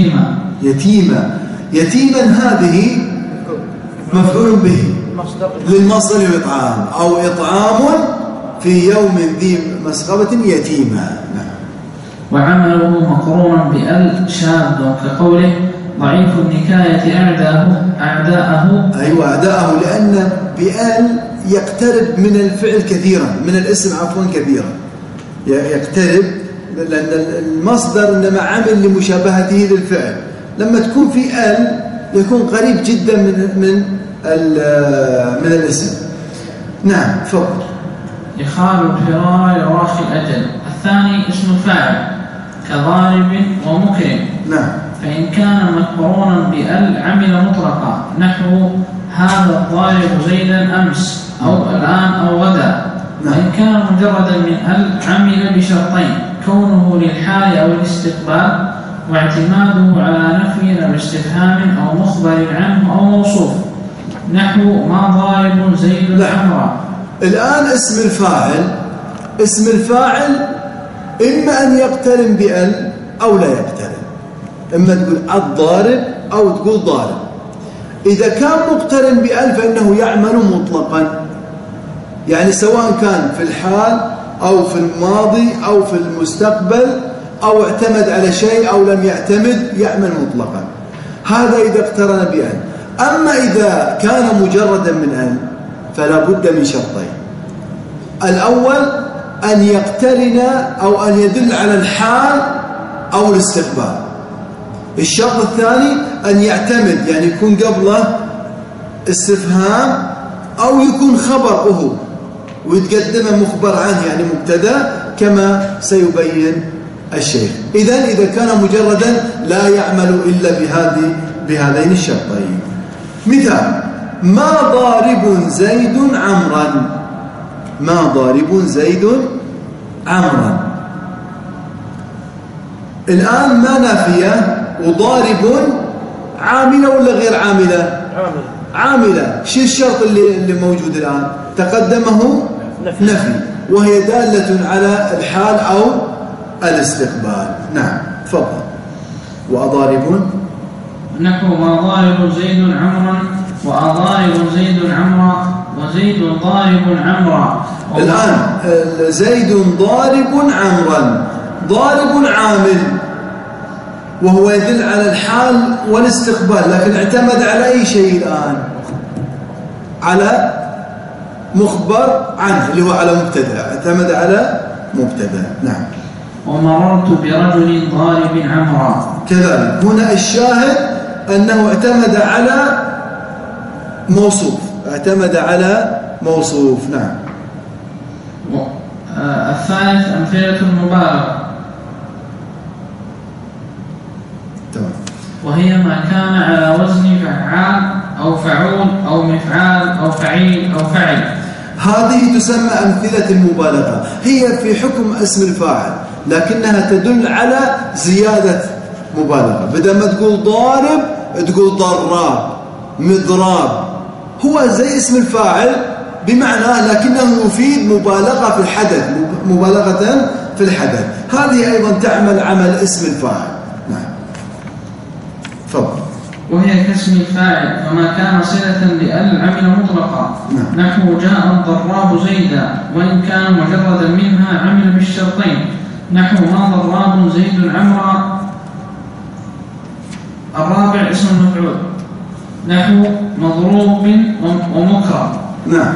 يتيما هذه مفعول به للمصدر الإطعام، أو إطعام في يوم ذي مسغبة يتيما. نعم. وعمله مقرونا بأل شاذ، كقوله ضعيف النكاية أعداءه. أيوة أعداءه، لأن بأل يقترب من الفعل كثيرا، من الاسم عفوا كثيرا يقترب، لأن المصدر إنما عمل لمشابهته للفعل. لما تكون في أل يكون قريب جدا من الاسم. نعم تفضل. إخال الفرار يراخي الأجل. الثاني اسم فاعل كضارب ومكرم. نعم. فإن كان مقرونا بأل عمل مطلقا، نحو هذا الضارب زيدا أمس أو الآن أو غدا. نعم. وإن كان مجردا من أل عمل بشرطين: كونه للحال أو الاستقبال، واعتماده على نفي أو استفهام أو مخبر عنه أو موصوف، نحو ما ضارب زيد عمرا. الآن اسم الفاعل إما أن يقترن بأل أو لا يقترن، إما تقول الضارب أو تقول ضارب. إذا كان مقترن بأل فإنه يعمل مطلقا، يعني سواء كان في الحال أو في الماضي أو في المستقبل أو اعتمد على شيء أو لم يعتمد، يعمل مطلقا. هذا إذا اقترن بأن. أما إذا كان مجردا من أن فلا بد من شرطين: الأول أن يقترن أو أن يدل على الحال أو الاستقبال. الشرط الثاني أن يعتمد، يعني يكون قبله استفهام أو يكون خبره ويتقدمه مخبر عنه، يعني مبتدا، كما سيبين الشيخ. إذا كان مجردا لا يعمل إلا بهذين الشرطين. مثال: ما ضارب زيد عمرا. ما ضارب زيد عمرا. الآن ما نافية، وضارب عاملة ولا غير عاملة؟ عاملة. شو الشرط اللي موجود الآن؟ تقدمه نفي، وهي دالة على الحال أو الاستقبال. نعم تفضل. وأضارب نحو ما ضارب زيد عمرا، وأضارب زيد عمرا، وزيد ضارب عمرا. الآن زيد ضارب عمرا، ضارب عامل وهو يدل على الحال والاستقبال، لكن اعتمد على أي شيء الآن؟ على مخبر عنه اللي هو على مبتدا، اعتمد على مبتدا. نعم. ومررت برجل ضارب عمرا. كذلك هنا الشاهد أنه اعتمد على موصوف، اعتمد على موصوف. نعم. الثالث أمثلة المبالغة، تمام، وهي ما كان على وزن فعال أو فعول أو مفعال أو فعيل أو فعل. هذه تسمى أمثلة المبالغة، هي في حكم اسم الفاعل لكنها تدل على زيادة مبالغة. بدل ما تقول ضارب تقول ضراب، مضراب، هو زي اسم الفاعل بمعنى لكنه يفيد مبالغة في الحدث، مبالغة في الحدث. هذه أيضا تعمل عمل اسم الفاعل. نعم. تفضل. وهي كاسم الفاعل، فما كان صلة لأل عمل مطلقا. نعم. نحو جاء الضراب زيدا، وإن كان مجردا منها عمل بالشرطين. نحو ما ضراب زيد عمرا. الرابع اسم المفعول، نحو مضروب ومكرم. نعم.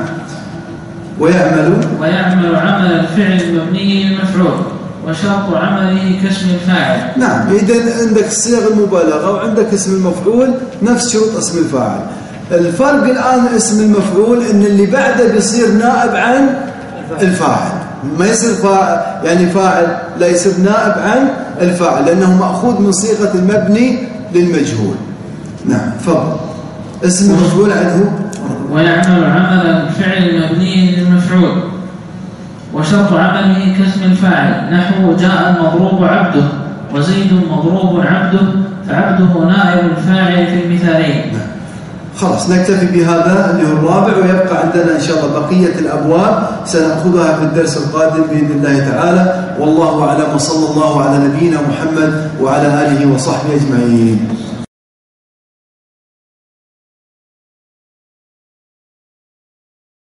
ويعمل عمل الفعل المبني للمفعول، وشرط عمله كاسم الفاعل. نعم. إذن عندك صيغ المبالغة وعندك اسم المفعول نفس شروط اسم الفاعل. الفرق الآن اسم المفعول إن اللي بعده بيصير نائب عن الفاعل، ما يصير فاعل، يعني فاعل لا يصير نائب عن الفاعل لأنه مأخوذ من صيغة المبني للمجهول. نعم. تفضل. اسم المفعول عنه ويعمل عمل الفعل المبني للمفعول، وشرط عمله كاسم الفاعل. نحو جاء المضروب عبده، وزيد مضروب عبده، فعبده نائب الفاعل في المثالين. خلاص نكتفي بهذا اللي هو الرابع، ويبقى عندنا إن شاء الله بقية الأبواب سنأخذها في الدرس القادم بإذن الله تعالى. والله أعلم، وصلى الله على نبينا محمد وعلى آله وصحبه أجمعين.